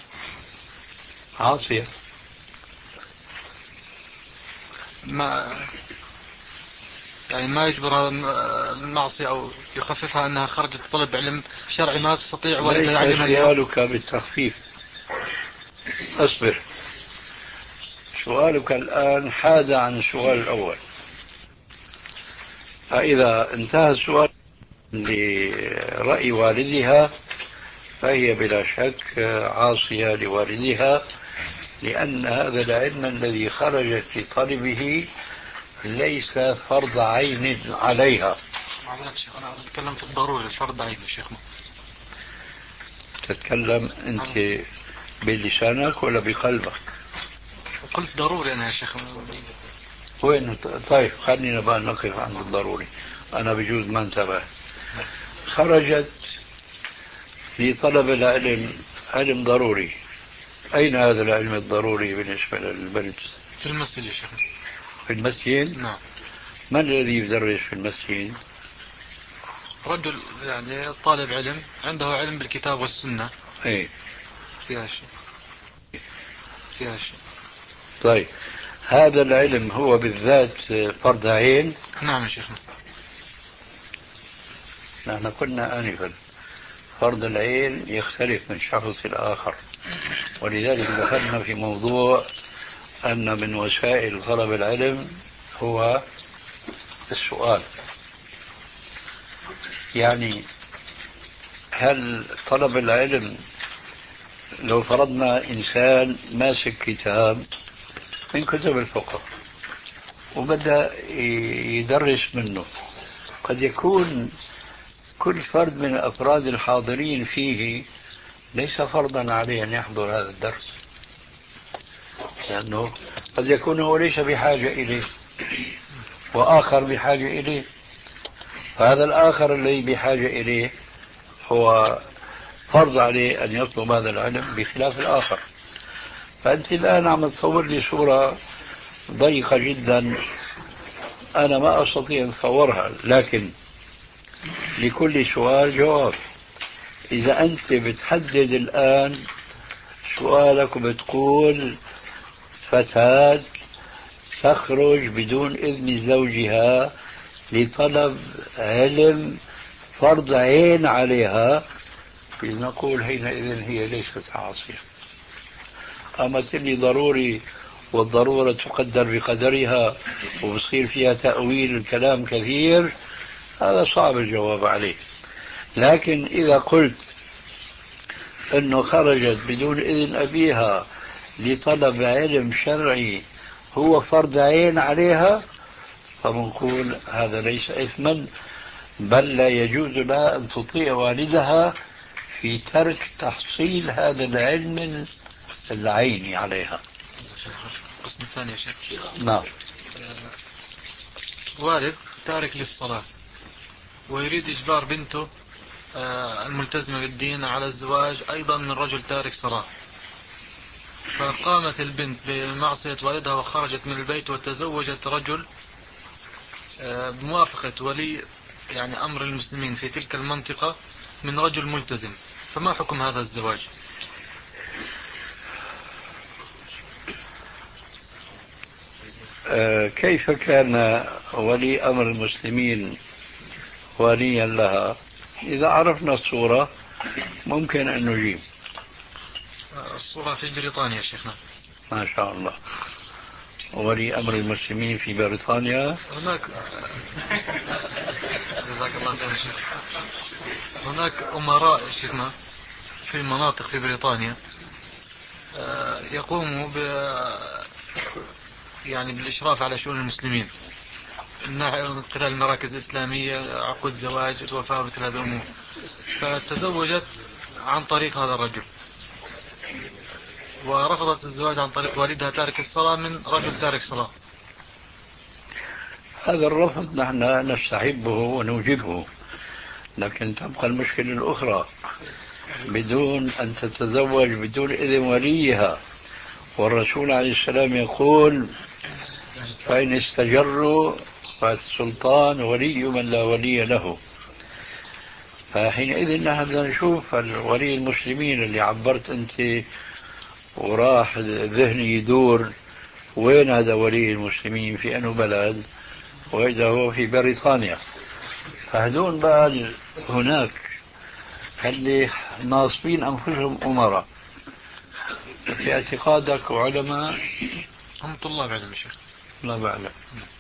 [SPEAKER 2] عاصية.
[SPEAKER 7] ما يعني ما يجبرها المعصية أو يخففها أنها خرجت طلب علم شرعي ما تستطيع والدها يعلمها.
[SPEAKER 2] ليس سؤالك بالتخفيف. أصبر. سؤالك الآن حاد عن السؤال الأول. فإذا انتهى السؤال لرأي والدها فهي بلا شك عاصية لوالدها، لأن هذا العلم الذي خرجت لطلبه ليس فرض عين عليها.
[SPEAKER 7] أنا أتكلم في الضروري الفرض عين يا شيخ.
[SPEAKER 2] تتكلم أنت بلسانك ولا بقلبك؟
[SPEAKER 7] قلت ضروري أنا يا شيخ.
[SPEAKER 2] وين؟ طيب خلينا بقى نقف عند الضروري. أنا بجوز ما انتبه. خرجت لطلب العلم، علم ضروري. أين هذا العلم الضروري بالنسبة للبنت؟
[SPEAKER 7] في المسجد يا شيخ.
[SPEAKER 2] في المسجد؟
[SPEAKER 7] نعم.
[SPEAKER 2] من الذي يدرس في المسجد؟
[SPEAKER 7] رجل يعني طالب علم عنده علم بالكتاب والسنة.
[SPEAKER 2] ايه
[SPEAKER 7] فيها شيء فيها شيء.
[SPEAKER 2] طيب هذا العلم هو بالذات فرض عين؟
[SPEAKER 7] نعم يا شيخنا.
[SPEAKER 2] نحن قلنا آنفا فرض العين يختلف من شخص الآخر، ولذلك دخلنا في موضوع أن من وسائل طلب العلم هو السؤال. يعني هل طلب العلم لو فرضنا إنسان ماسك كتاب من كتب الفقه وبدأ يدرس منه، قد يكون كل فرد من أفراد الحاضرين فيه ليس فرضا عليه أن يحضر هذا الدرس، لأنه قد يكون هو ليس بحاجة إليه وآخر بحاجة إليه، فهذا الآخر الذي بحاجة إليه هو فرض عليه أن يطلب هذا العلم بخلاف الآخر. فأنت الآن عم تصور لي صورة ضيقة جدا أنا ما أستطيع أن أتصورها، لكن لكل سؤال جواب. إذا أنت بتحدد الآن سؤالك وبتقول فتاة تخرج بدون إذن زوجها لطلب علم فرض عين عليها، نقول حينئذ هي ليست عاصية. أما تلي ضروري والضرورة تقدر بقدرها وبصير فيها تأويل الكلام كثير، هذا صعب الجواب عليه. لكن إذا قلت أنه خرجت بدون إذن أبيها لطلب علم شرعي هو فرض عين عليها فبنقول هذا ليس إثما، بل لا يجوز لها أن تطيع والدها في ترك تحصيل هذا العلم العيني عليها.
[SPEAKER 7] القسم الثاني يا شيخ.
[SPEAKER 2] نعم.
[SPEAKER 7] والد تارك للصلاة ويريد إجبار بنته الملتزمة بالدين على الزواج أيضا من رجل تارك صلاة، فقامت البنت بمعصية والدها وخرجت من البيت وتزوجت رجل بموافقة ولي يعني أمر المسلمين في تلك المنطقة من رجل ملتزم، فما حكم هذا الزواج؟
[SPEAKER 2] كيف كان ولي أمر المسلمين وليا لها؟ إذا عرفنا الصورة ممكن أن نجيب.
[SPEAKER 7] الصورة في بريطانيا شيخنا.
[SPEAKER 2] ما شاء الله. ولي أمر المسلمين في بريطانيا.
[SPEAKER 7] هناك جزاك الله خير شيخ. هناك أمراء شيخنا في مناطق في بريطانيا يقوموا ب يعني بالإشراف على شؤون المسلمين من خلال المراكز الإسلامية، عقود زواج، الوفاة، مثل هذه الأمور. فتزوجت عن طريق هذا الرجل ورفضت الزواج عن طريق والدها تارك الصلاة من رجل تارك صلاة.
[SPEAKER 2] هذا الرفض نحن نستحبه ونوجبه، لكن تبقى المشكلة الأخرى بدون أن تتزوج بدون إذن وليها، والرسول عليه السلام يقول فإن استجروا فالسلطان ولي من لا ولي له. فحينئذ نحن بدنا نشوف ولي المسلمين اللي عبرت أنت وراح ذهني يدور وين هذا ولي المسلمين في أنه بلد، وإذا هو في بريطانيا. فهدون بعد هناك اللي ناصبين أنفسهم أمراء في اعتقادك وعلماء
[SPEAKER 7] هم طلاب علم شيخ.
[SPEAKER 2] لا بعلم.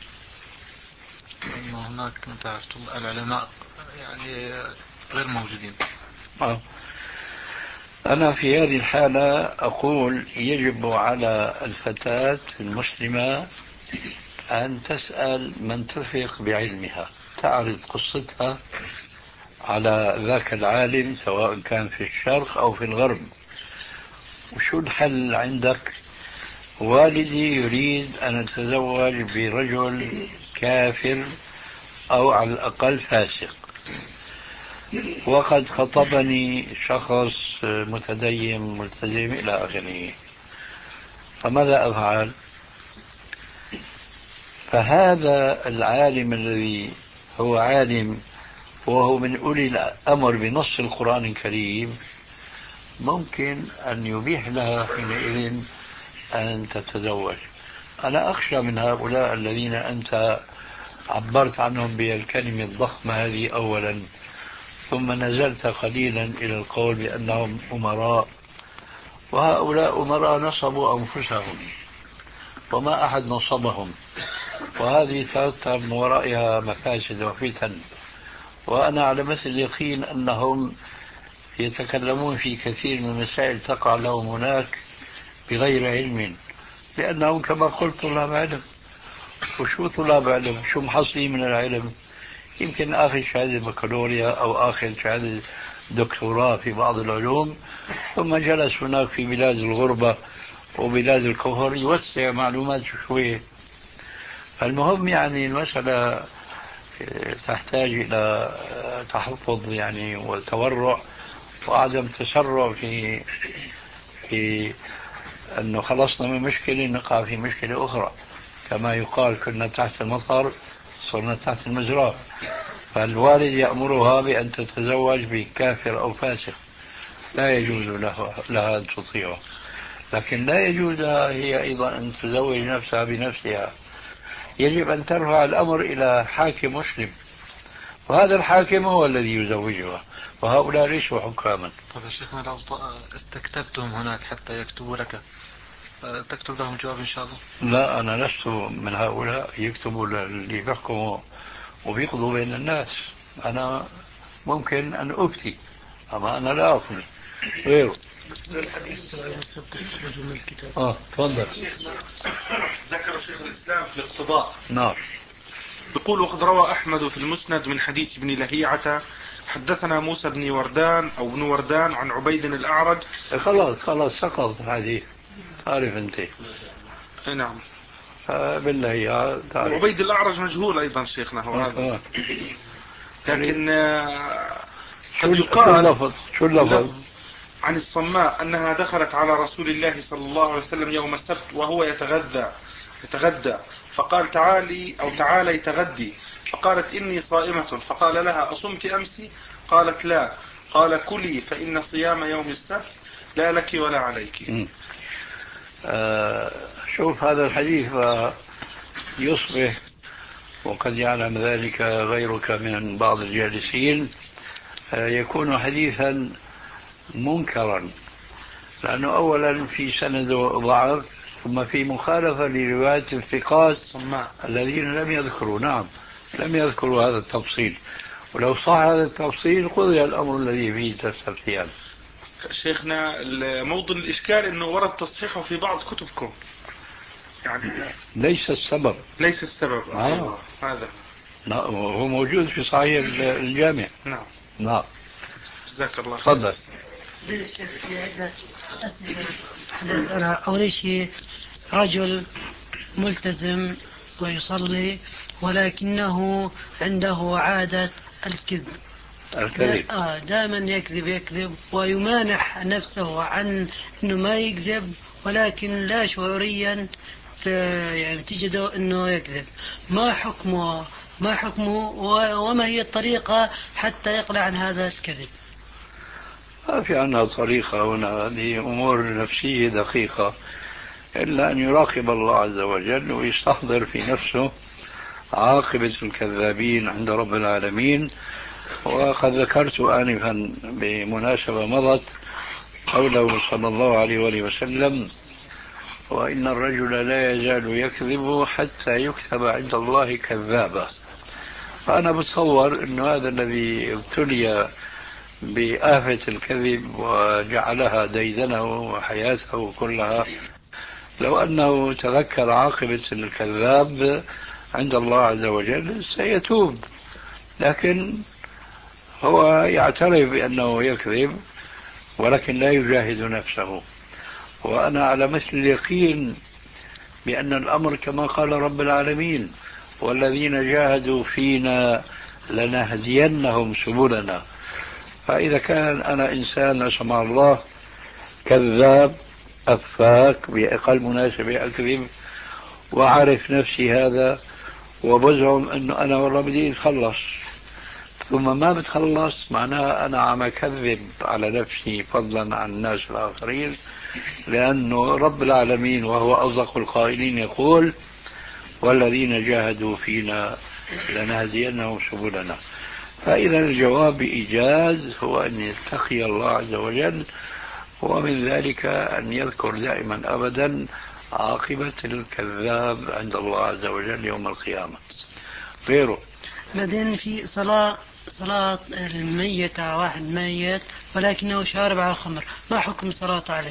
[SPEAKER 7] هناك العلماء يعني غير موجودين.
[SPEAKER 2] آه. أنا في هذه الحالة أقول يجب على الفتاة المسلمة أن تسأل من تثق بعلمها، تعرض قصتها على ذاك العالم سواء كان في الشرق أو في الغرب. وشو الحل عندك؟ والدي يريد أن أتزوج برجل كافر أو على الأقل فاسق، وقد خطبني شخص متدين ملتزم إلى آخره، فماذا أفعل؟ فهذا العالم الذي هو عالم وهو من أولي الأمر بنص القرآن الكريم ممكن أن يبيح لها حينئذ أن تتزوج. أنا أخشى من هؤلاء الذين أنت عبرت عنهم بالكلمة الضخمة هذه أولا، ثم نزلت قليلا إلى القول بأنهم أمراء، وهؤلاء أمراء نصبوا أنفسهم وما أحد نصبهم، وهذه ترتب من ورائها مفاسد وفتن. وأنا على مثل اليقين أنهم يتكلمون في كثير من المسائل تقع لهم هناك بغير علم، لأنهم كما قلت طلاب علم. وشو طلاب علم؟ شو محصلين من العلم؟ يمكن آخذ شهادة بكالوريا أو آخذ شهادة دكتوراه في بعض العلوم، ثم جلس هناك في بلاد الغربة وبلاد الكفر يوسع معلوماته شوية. المهم يعني المسألة تحتاج إلى تحفظ يعني وتورع وعدم تسرع في في أنه خلصنا من مشكلة نقع في مشكلة أخرى. كما يقال كنا تحت المطر صرنا تحت المزرعة. فالوالد يأمرها بأن تتزوج بكافر أو فاسق، لا يجوز له لها أن تطيعه، لكن لا يجوز هي أيضا أن تزوج نفسها بنفسها. يجب أن ترفع الأمر إلى حاكم مسلم، وهذا الحاكم هو الذي يزوجها، وهؤلاء ليسوا حكاما.
[SPEAKER 7] طيب يا شيخنا لو استكتبتهم هناك حتى يكتبوا لك تكتب لهم جواب إن شاء الله؟
[SPEAKER 2] لا، أنا لست من هؤلاء يكتبوا اللي بيحكموا وبيقضوا بين الناس. أنا ممكن أن أفتي، أما أنا لا أفتي غيره. اه تفضل.
[SPEAKER 6] ذكر شيخ الإسلام في الاقتضاء.
[SPEAKER 2] نعم.
[SPEAKER 6] يقول وقد روى أحمد في المسند من حديث ابن لهيعة حدثنا موسى بن وردان أو ابن وردان عن عبيد الأعرج.
[SPEAKER 2] خلاص خلاص سقط الحديث، تعرف أنت.
[SPEAKER 6] نعم.
[SPEAKER 2] بالله يا تعرف.
[SPEAKER 6] وعبيد الأعرج مجهول أيضا شيخنا هو هذا. لكن قد يقال
[SPEAKER 2] اللفظ شو اللفظ
[SPEAKER 6] عن الصماء أنها دخلت على رسول الله صلى الله عليه وسلم يوم السبت وهو يتغذى يتغدى فقال تعالي أو تعالي تغدي، فقالت إني صائمة، فقال لها أصمت أمس؟ قالت لا. قال كلي فإن صيام يوم السبت لا لك ولا عليك.
[SPEAKER 2] آه شوف هذا الحديث يصبح، وقد يعلم ذلك غيرك من بعض الجالسين، آه يكون حديثا منكرا، لأنه أولا في سنده ضعف، ثم في مخالفة لرواية الثقات الذين لم يذكروا نعم لم يذكروا هذا التفصيل، ولو صح هذا التفصيل قضي الأمر الذي فيه تستفتيان.
[SPEAKER 6] شيخنا موضوع الإشكال أنه ورد تصحيحه في بعض كتبكم، يعني
[SPEAKER 2] ليس السبب
[SPEAKER 6] ليس السبب
[SPEAKER 2] آه.
[SPEAKER 6] أيوة. هذا
[SPEAKER 2] لا هو موجود في صحيح الجامع.
[SPEAKER 6] نعم
[SPEAKER 2] نعم.
[SPEAKER 6] جزاك الله.
[SPEAKER 2] تفضل.
[SPEAKER 8] الشيخ في عدة أسئلة أسألها. أول شيء رجل ملتزم ويصلي ولكنه عنده عادة الكذب
[SPEAKER 2] الكذب
[SPEAKER 8] آه دائما يكذب يكذب ويمانح نفسه عن أنه ما يكذب، ولكن لا شعوريا يعني تجده أنه يكذب. ما حكمه ما حكمه وما هي الطريقة حتى يقلع عن هذا الكذب؟
[SPEAKER 2] ما في عندنا طريقة هنا، هذه أمور نفسية دقيقة، إلا أن يراقب الله عز وجل ويستحضر في نفسه عاقبة الكذابين عند رب العالمين. وقد ذكرت آنفا بمناسبة مضت قوله صلى الله عليه وآله وسلم: وإن الرجل لا يزال يكذب حتى يكتب عند الله كذابا. فأنا بتصور أن هذا الذي ابتلي بآفة الكذب وجعلها ديدنه وحياته كلها، لو أنه تذكر عاقبة الكذاب عند الله عز وجل سيتوب، لكن هو يعترف بأنه يكذب ولكن لا يجاهد نفسه. وأنا على مثل اليقين بأن الأمر كما قال رب العالمين: والذين جاهدوا فينا لنهدينهم سبلنا. فإذا كان أنا إنسان لا سمح الله كذاب أفاك بأقل مناسبة أكذب وعارف نفسي هذا وبزعم أنه أنا والله بدي أتخلص، ثم ما بتخلص، معناها أنا عم أكذب على نفسي فضلا عن الناس الآخرين، لأنه رب العالمين وهو أصدق القائلين يقول: والذين جاهدوا فينا لنهدينهم سبلنا. فإذا الجواب بإيجاز هو أن يتقي الله عز وجل، ومن ذلك أن يذكر دائما أبدا عاقبة الكذاب عند الله عز وجل يوم القيامة. غيره
[SPEAKER 8] بعدين في صلاة صلاة الميت على واحد ميت ولكنه شارب على الخمر، ما حكم صلاة عليه؟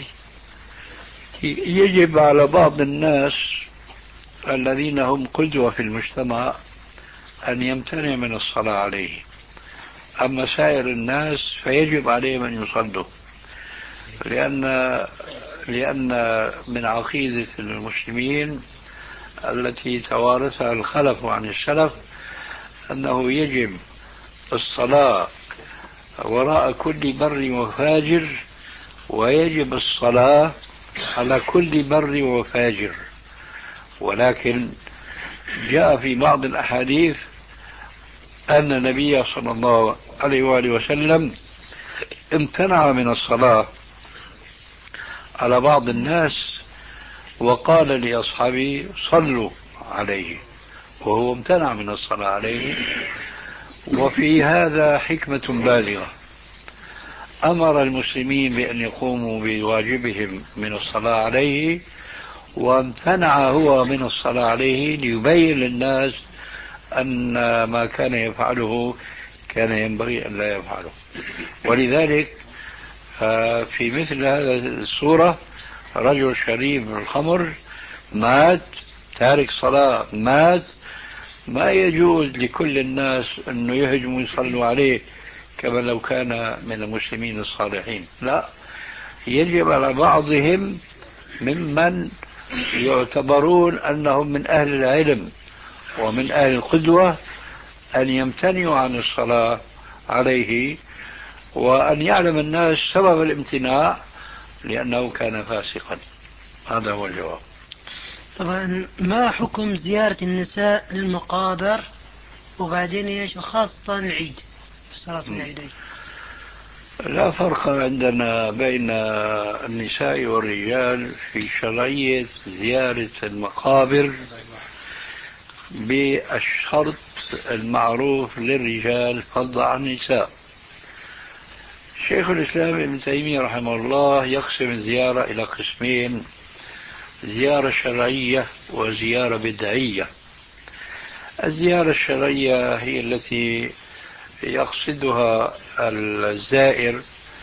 [SPEAKER 2] يجب على بعض الناس الذين هم قدوة في المجتمع أن يمتنع من الصلاة عليه، أما سائر الناس فيجب عليهم أن يصلوا، لأن لأن من عقيدة المسلمين التي توارثها الخلف عن السلف أنه يجب الصلاة وراء كل بر وفاجر، ويجب الصلاة على كل بر وفاجر. ولكن جاء في بعض الأحاديث أن النبي صلى الله عليه وآله وسلم امتنع من الصلاة على بعض الناس وقال لأصحابه: صلوا عليه، وهو امتنع من الصلاة عليه. وفي هذا حكمة بالغة، أمر المسلمين بأن يقوموا بواجبهم من الصلاة عليه، وامتنع هو من الصلاة عليه ليبين للناس أن ما كان يفعله كان ينبغي أن لا يفعله. ولذلك ففي مثل هذا الصورة رجل شريب من الخمر مات تارك صلاة مات، ما يجوز لكل الناس أنه يهجموا يصلوا عليه كما لو كان من المسلمين الصالحين، لا، يجب على بعضهم ممن يعتبرون أنهم من أهل العلم ومن أهل القدوة أن يمتنعوا عن الصلاة عليه، وأن يعلم الناس سبب الامتناع لأنه كان فاسقا. هذا هو الجواب.
[SPEAKER 8] طبعا ما حكم زيارة النساء للمقابر وبعدين ايش، وخاصة العيد في صلاة العيدين؟
[SPEAKER 2] لا فرق عندنا بين النساء والرجال في شرعية زيارة المقابر بالشرط المعروف للرجال فضل عن النساء. شيخ الإسلام ابن تيمية رحمه الله يقسم الزيارة إلى قسمين: زيارة شرعية وزيارة بدعية. الزيارة الشرعية هي التي يقصدها الزائر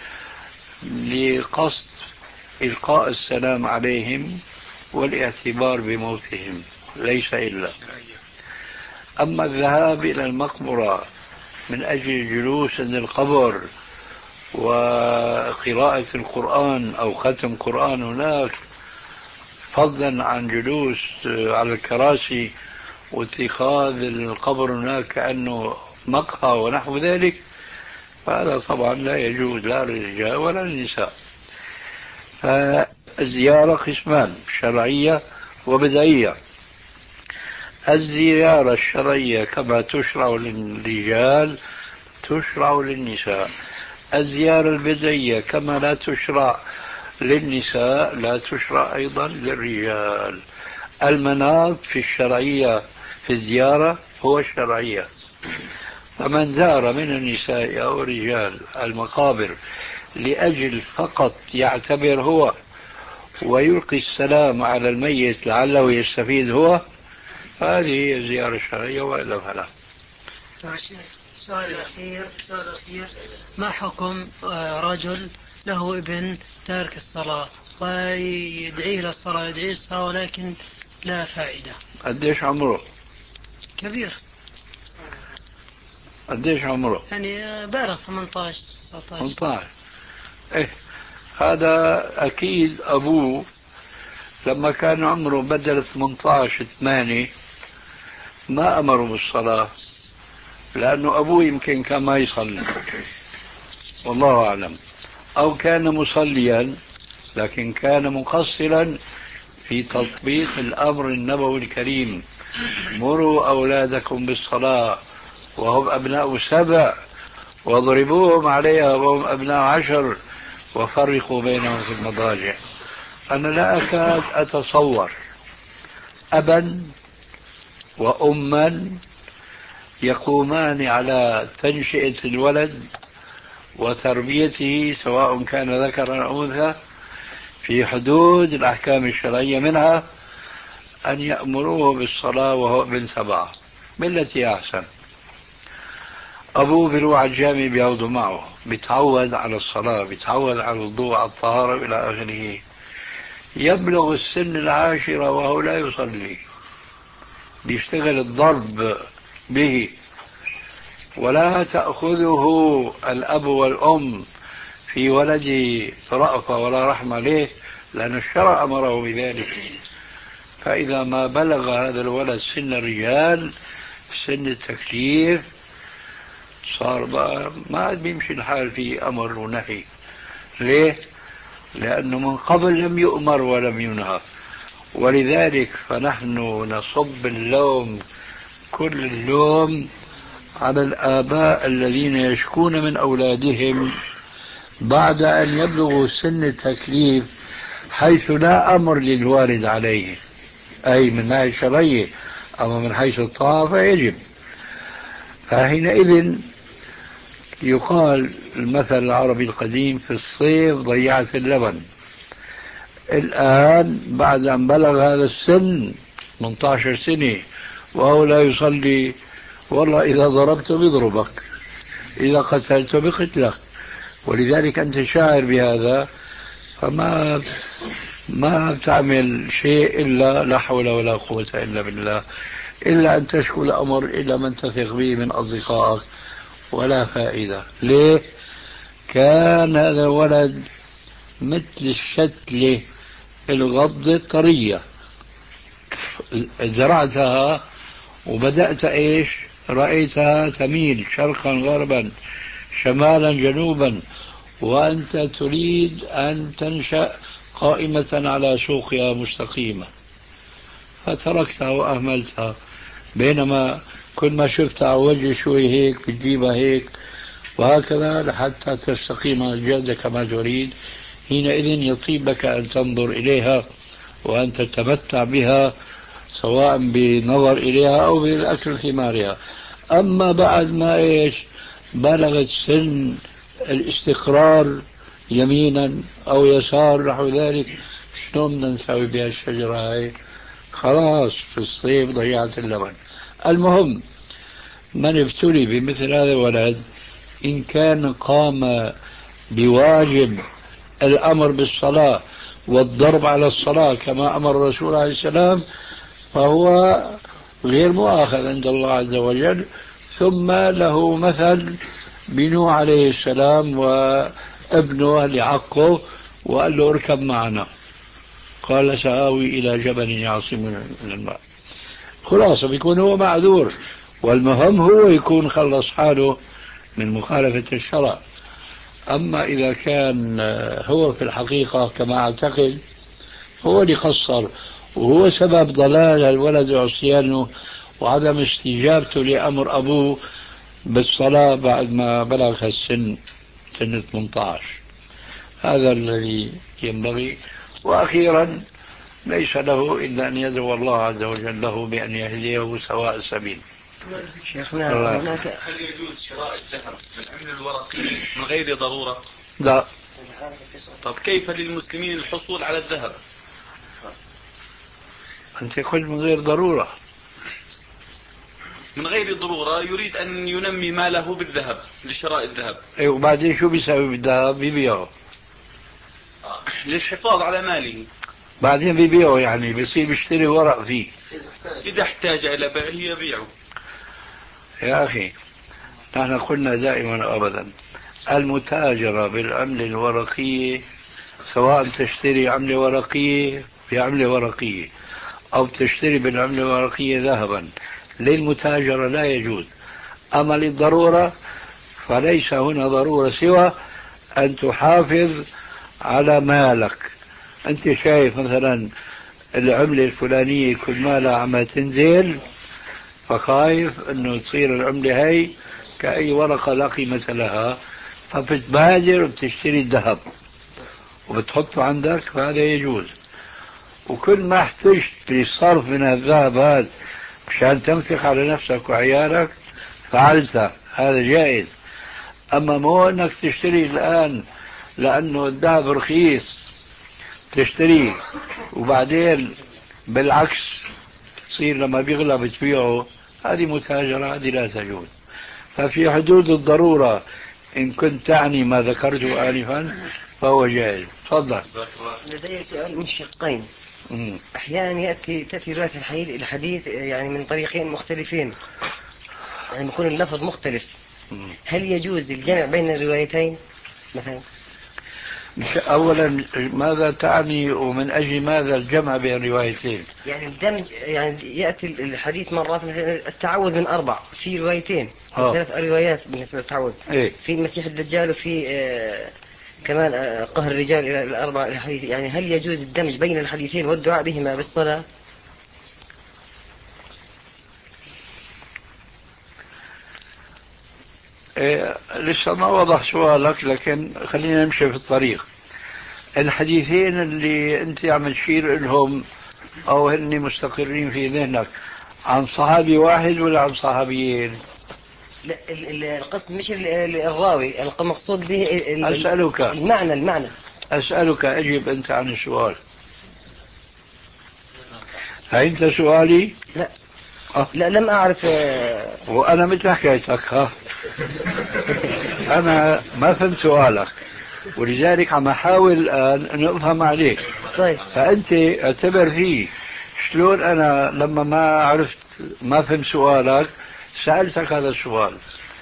[SPEAKER 2] لقصد إلقاء السلام عليهم والاعتبار بموتهم، ليس إلا. أما الذهاب إلى المقبرة من أجل الجلوس عند القبر وقراءة القرآن أو ختم قرآن هناك فضلا عن جلوس على الكراسي واتخاذ القبر هناك كأنه مقهى ونحو ذلك، فهذا طبعا لا يجوز لا للرجال ولا للنساء. فالزيارة قسمان: شرعية وبدعية. الزيارة الشرعية كما تشرع للرجال تشرع للنساء. الزيارة البدعية كما لا تشرع للنساء لا تشرع أيضا للرجال. المناط في الشرعية في الزيارة هو الشرعية. فمن زار من النساء أو الرجال المقابر لأجل فقط يعتبر هو ويلقي السلام على الميت لعله يستفيد هو، هذه هي الزيارة الشرعية، وإلا فلا.
[SPEAKER 8] سؤال الأخير سؤال الأخير ما حكم رجل له ابن تارك الصلاة ويدعيه للصلاة يدعيه الصلاة ولكن لا فائدة؟
[SPEAKER 2] قديش عمره؟
[SPEAKER 8] كبير.
[SPEAKER 2] قديش عمره؟
[SPEAKER 8] يعني بالغ ثمانية عشر تسعة عشر.
[SPEAKER 2] ثمانية عشر. إيه، هذا أكيد أبوه لما كان عمره بدل ثمانية عشر ثمانية ما أمره بالصلاة، لأنه أبوه يمكن كان ما يصلي والله أعلم، أو كان مصليا لكن كان مقصرا في تطبيق الأمر النبوي الكريم: مروا أولادكم بالصلاة وهم أبناء سبع واضربوهم عليها وهم أبناء عشر وفرقوا بينهم في المضاجع. أنا لا أكاد أتصور أبا وأما يقومان على تنشئة الولد وتربيته سواء كان ذكرا أو أنثى في حدود الأحكام الشرعية، منها أن يأمروه بالصلاة وهو ابن سبعة بالتي أحسن. أبوه بيروح على الجامع بياخده معه، بيتعود على الصلاة، بيتعود على الوضوء على الطهارة إلى آخره. يبلغ السن العاشرة وهو لا يصلي، بيشتغل الضرب به، ولا تأخذه الأب والأم في ولده رأفة ولا رحمة له، لأن الشرع أمره بذلك. فإذا ما بلغ هذا الولد سن الرجال سن التكليف صار بقى ما عاد بيمشي الحال في أمر ونهي. ليه؟ لأنه من قبل لم يؤمر ولم ينهى، ولذلك فنحن نصب اللوم كل اللوم على الآباء الذين يشكون من أولادهم بعد أن يبلغوا سن التكليف حيث لا أمر للوالد عليه، أي من ناحية الشرعية، أما من حيث الطاعة فيجب. فحينئذ يقال المثل العربي القديم: في الصيف ضيعت اللبن. الآن بعد أن بلغ هذا السن ثمانية عشر سنة وهو لا يصلي، والله إذا ضربته بيضربك، إذا قتلته بقتلك، ولذلك أنت شاعر بهذا، فما ما بتعمل شيء إلا لا حول ولا قوة إلا بالله، إلا أن تشكو الأمر إلى من تثق به من أصدقائك، ولا فائدة. ليه؟ كان هذا الولد مثل الشتلة الغضة الطرية، زرعتها وبدأت إيش؟ رأيتها تميل شرقا غربا شمالا جنوبا، وأنت تريد أن تنشأ قائمة على سوقها مستقيمة، فتركتها وأهملتها. بينما كل ما شفتها على وجه شوي هيك بتجيبها هيك، وهكذا لحتى تستقيم الجادة كما تريد. حينئذ يطيب لك أن تنظر إليها وأن تتمتع بها، سواء بنظر إليها أو بالأكل ثمارها. أما بعد ما إيش بلغت سن الاستقرار يمينا أو يسار نحو ذلك، شلون بدنا نسوي بها الشجرة هاي؟ خلاص في الصيف ضيعت اللبن. المهم من ابتلي بمثل هذا الولد إن كان قام بواجب الأمر بالصلاة والضرب على الصلاة كما أمر الرسول عليه السلام، فهو غير مؤاخذ عند الله عز وجل. ثم له مثل بنوح عليه السلام وابنه لعقه، وقال له اركب معنا، قال سآوي إلى جبل يعصمني من الماء. خلاصة بيكون هو معذور، والمهم هو يكون خلص حاله من مخالفة الشرع. أما إذا كان هو في الحقيقة كما أعتقد هو اللي قصر، وهو سبب ضلال الولد وعصيانه وعدم استجابته لأمر أبوه بالصلاة بعد ما بلغ السن سن ثمانية عشر، هذا الذي ينبغي. وأخيرا ليس له إلا أن يدعو الله عز وجل له بأن يهديه سواء السبيل.
[SPEAKER 9] شيخنا هناك
[SPEAKER 6] هل يجوز شراء الذهب بالعملة الورقية من غير ضرورة؟
[SPEAKER 2] لا.
[SPEAKER 6] طب كيف للمسلمين الحصول على الذهب؟
[SPEAKER 2] أنت قلت من غير ضرورة.
[SPEAKER 6] من غير ضرورة يريد أن ينمي ماله بالذهب لشراء الذهب.
[SPEAKER 2] أي وبعدين شو بيسوي بالذهب؟ بيبيعه
[SPEAKER 6] للحفاظ على ماله.
[SPEAKER 2] بعدين بيبيعه، يعني بيصير بيشتري ورق فيه.
[SPEAKER 6] إذا احتاج إلى بيعه يبيعه.
[SPEAKER 2] يا أخي نحن قلنا دائما أبدا المتاجرة بالعملة الورقية، سواء تشتري عملة ورقية في عملة ورقية أو تشتري بالعملة الورقية ذهبا، للمتاجرة لا يجوز. أما للضرورة فليس هنا ضرورة سوى أن تحافظ على مالك. أنت شايف مثلا العملة الفلانية كل ما لها عم تنزل، فخايف أنه تصير العملة هاي كأي ورقة لا قيمة لها، فبتبادر وبتشتري الذهب وبتحطه عندك، فهذا يجوز. وكل ما احتجت للصرف من الذهب هذا مشان تنفق على نفسك وعيالك فعلته، هذا جائز. أما مو أنك تشتري الآن لأنه الذهب رخيص تشتريه وبعدين بالعكس تصير لما بيغلى بتبيعه، هذه متاجرة، هذه لا تجوز. ففي حدود الضرورة إن كنت تعني ما ذكرته آنفا فهو جائز. تفضل.
[SPEAKER 9] لدي سؤال من شقين. أحيانا يأتي تأتي رواية الحديث يعني من طريقين مختلفين، يعني يكون اللفظ مختلف. هل يجوز الجمع بين الروايتين مثلا؟
[SPEAKER 2] أولا ماذا تعني ومن أجل ماذا الجمع بين الروايتين؟
[SPEAKER 9] يعني الدمج، يعني يأتي الحديث مرات مثلا التعوذ من أربع في روايتين، ثلاث روايات بالنسبة للتعوذ.
[SPEAKER 2] إيه؟
[SPEAKER 9] في المسيح الدجال وفي آه كمان آه قهر الرجال إلى الأربع الحديث. يعني هل يجوز الدمج بين الحديثين والدعاء بهما بالصلاة؟
[SPEAKER 2] إيه لسه ما وضح سؤالك، لكن خلينا نمشي في الطريق. الحديثين اللي انت عم تشير لهم او هن مستقرين في ذهنك عن صحابي واحد ولا عن صحابيين؟
[SPEAKER 9] لا القصد مش الراوي، المقصود به
[SPEAKER 2] أسألك
[SPEAKER 9] المعنى. المعنى
[SPEAKER 2] أسألك أجب أنت عن السؤال. فهمت سؤالي؟
[SPEAKER 9] لا أه؟ لا لم أعرف.
[SPEAKER 2] وأنا مثل حكايتك ها. أنا ما فهمت سؤالك، ولذلك عم أحاول الآن أن أفهم عليك.
[SPEAKER 9] طيب.
[SPEAKER 2] فأنت اعتبر فيه شلون أنا لما ما عرفت ما فهمت سؤالك سألتك هذا السؤال،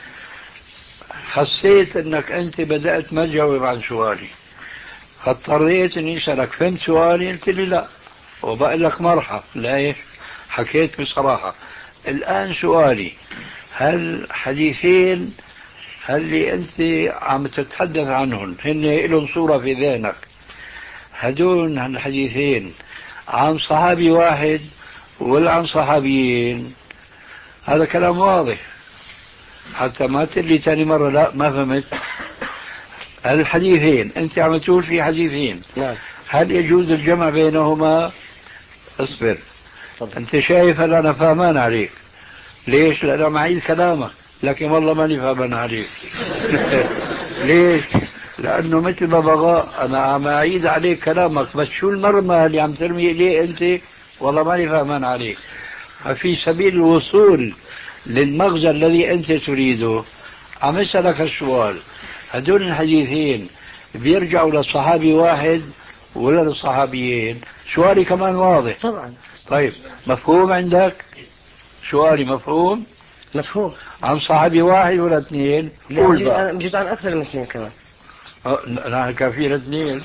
[SPEAKER 2] حسيت أنك أنت بدأت ما تجاوب عن سؤالي، فاضطريت أني أسألك فهمت سؤالي؟ قلت لي لا، وبقول لك مرحبا. ليش؟ حكيت بصراحة. الآن سؤالي، هل حديثين اللي أنت عم تتحدث عنهم هن لهم صورة في ذهنك، هدول الحديثين عن صحابي واحد ولا عن صحابيين؟ هذا كلام واضح، حتى ما تقول لي ثاني مرة لا ما فهمت. الحديثين أنت عم تقول في حديثين،
[SPEAKER 9] نعم.
[SPEAKER 2] هل يجوز الجمع بينهما؟ اصبر.
[SPEAKER 9] طبعا.
[SPEAKER 2] أنت شايف هل أنا فاهمان عليك؟ ليش؟ لأن أنا معيد كلامك، لكن والله ماني فاهمان عليك. ليش؟ لأنه مثل ما بغى أنا عم أعيد عليك كلامك، بس شو المرمى اللي عم ترمي إليه أنت؟ والله ماني فاهمان عليك. ففي سبيل الوصول للمغزى الذي أنت تريده عم أسألك السؤال، هدول الحديثين بيرجعوا للصحابي واحد ولا للصحابيين؟ سؤالي كمان واضح.
[SPEAKER 9] طبعا.
[SPEAKER 2] طيب مفهوم عندك؟ سؤالي مفهوم؟
[SPEAKER 9] مفهوم.
[SPEAKER 2] عن صحابي واحد ولا اثنين؟
[SPEAKER 9] قول بقى. موجود عن أكثر من اثنين كمان.
[SPEAKER 2] نحن كافينا اثنين.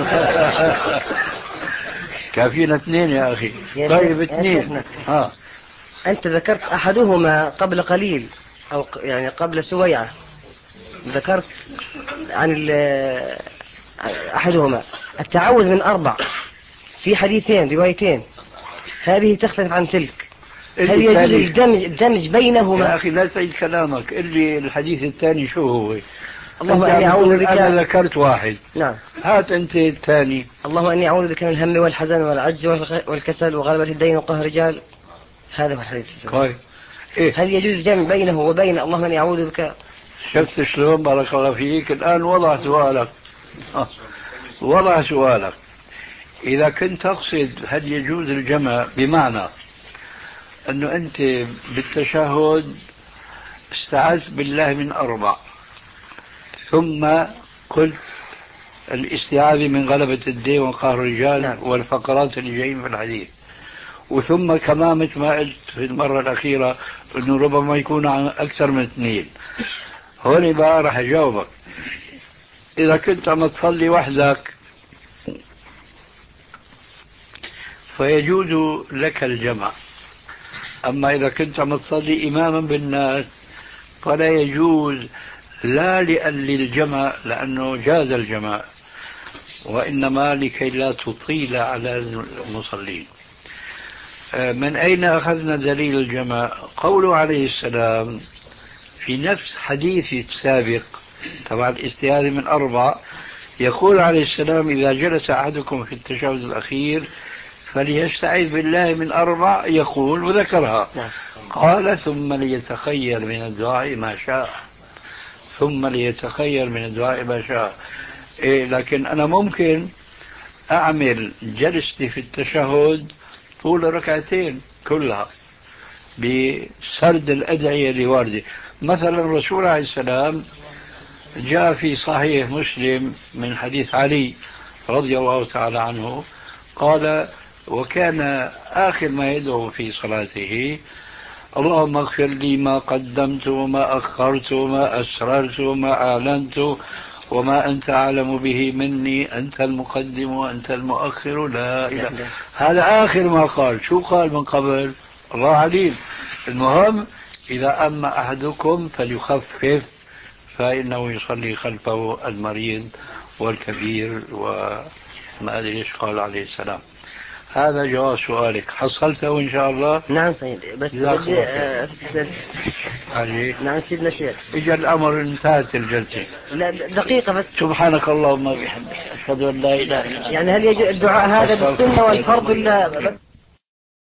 [SPEAKER 2] كافينا اثنين يا أخي. طيب اثنين. ها.
[SPEAKER 9] أنت ذكرت أحدهما قبل قليل أو يعني قبل سويعة، ذكرت عن أحدهما التعوذ من أربع في حديثين روايتين، هذه تختلف عن تلك. هل يجوز الدمج, الدمج بينهما؟
[SPEAKER 2] يا أخي لا تعيد كلامك، اللي الحديث الثاني شو هو؟
[SPEAKER 9] اللهم إني أعوذ بك.
[SPEAKER 2] أنا ذكرت واحد.
[SPEAKER 9] نعم.
[SPEAKER 2] هات أنت الثاني.
[SPEAKER 9] اللهم إني أعوذ بك من الهم والحزن والعجز والكسل وغلبة الدين وقهر الرجال. هذا هو الحديث.
[SPEAKER 2] طيب. إيه؟
[SPEAKER 9] هل يجوز الجمع بينه وبين اللهم إني أعوذ بك؟
[SPEAKER 2] شفت شلون؟ بارك الله فيك. الآن وضع سؤالك. آه. وضع سؤالك. إذا كنت تقصد هل يجوز الجمع بمعنى أنه أنت بالتشهد استعذت بالله من أربع، ثم قلت الاستعاذة من غلبة الدين وقهر الرجال. نعم. والفقرات اللي جايين في الحديث، وثم كما مثل ما قلت في المرة الأخيرة أنه ربما يكون عن أكثر من اثنين. هون بقى راح أجاوبك. إذا كنت عم تصلي وحدك فيجوز لك الجمع، أما إذا كنت عم تصلي إماما بالناس فلا يجوز، لا لأجل الجمع لأنه جاز الجمع، وإنما لكي لا تطيل على المصلين. من أين أخذنا دليل الجمع؟ قوله عليه السلام في نفس حديث السابق تبع الاستعاذة من أربع، يقول عليه السلام إذا جلس أحدكم في التشهد الأخير فليستعيذ بالله من أربع، يقول وذكرها. قال ثم ليتخير من الدعاء ما شاء، ثم ليتخير من الدعاء ما شاء. إيه، لكن أنا ممكن أعمل جلستي في التشهد طول ركعتين كلها بسرد الأدعية اللي واردة. مثلا الرسول عليه السلام جاء في صحيح مسلم من حديث علي رضي الله تعالى عنه قال وكان آخر ما يدعو في صلاته اللهم اغفر لي ما قدمت وما أخرت وما أسررت وما أعلنت وما أنت أعلم به مني، أنت المقدم وأنت المؤخر لا إله. هذا آخر ما قال. شو قال من قبل؟ الله عليم. المهم إذا أما أحدكم فليخفف فإنه يصلي خلفه المريض والكبير وما أدري إيش قال عليه السلام. هذا جواب سؤالك، حصلته إن شاء الله.
[SPEAKER 9] نعم سيدي، بس بدي آه نعم سيدنا شيخ،
[SPEAKER 2] إجا الأمر انتهت الجلسة.
[SPEAKER 9] لا دقيقة بس.
[SPEAKER 2] سبحانك اللهم وبحمدك أشهد أن لا إله إلا أنت.
[SPEAKER 9] يعني هل يجوز الدعاء هذا بالسنة والفرض ولا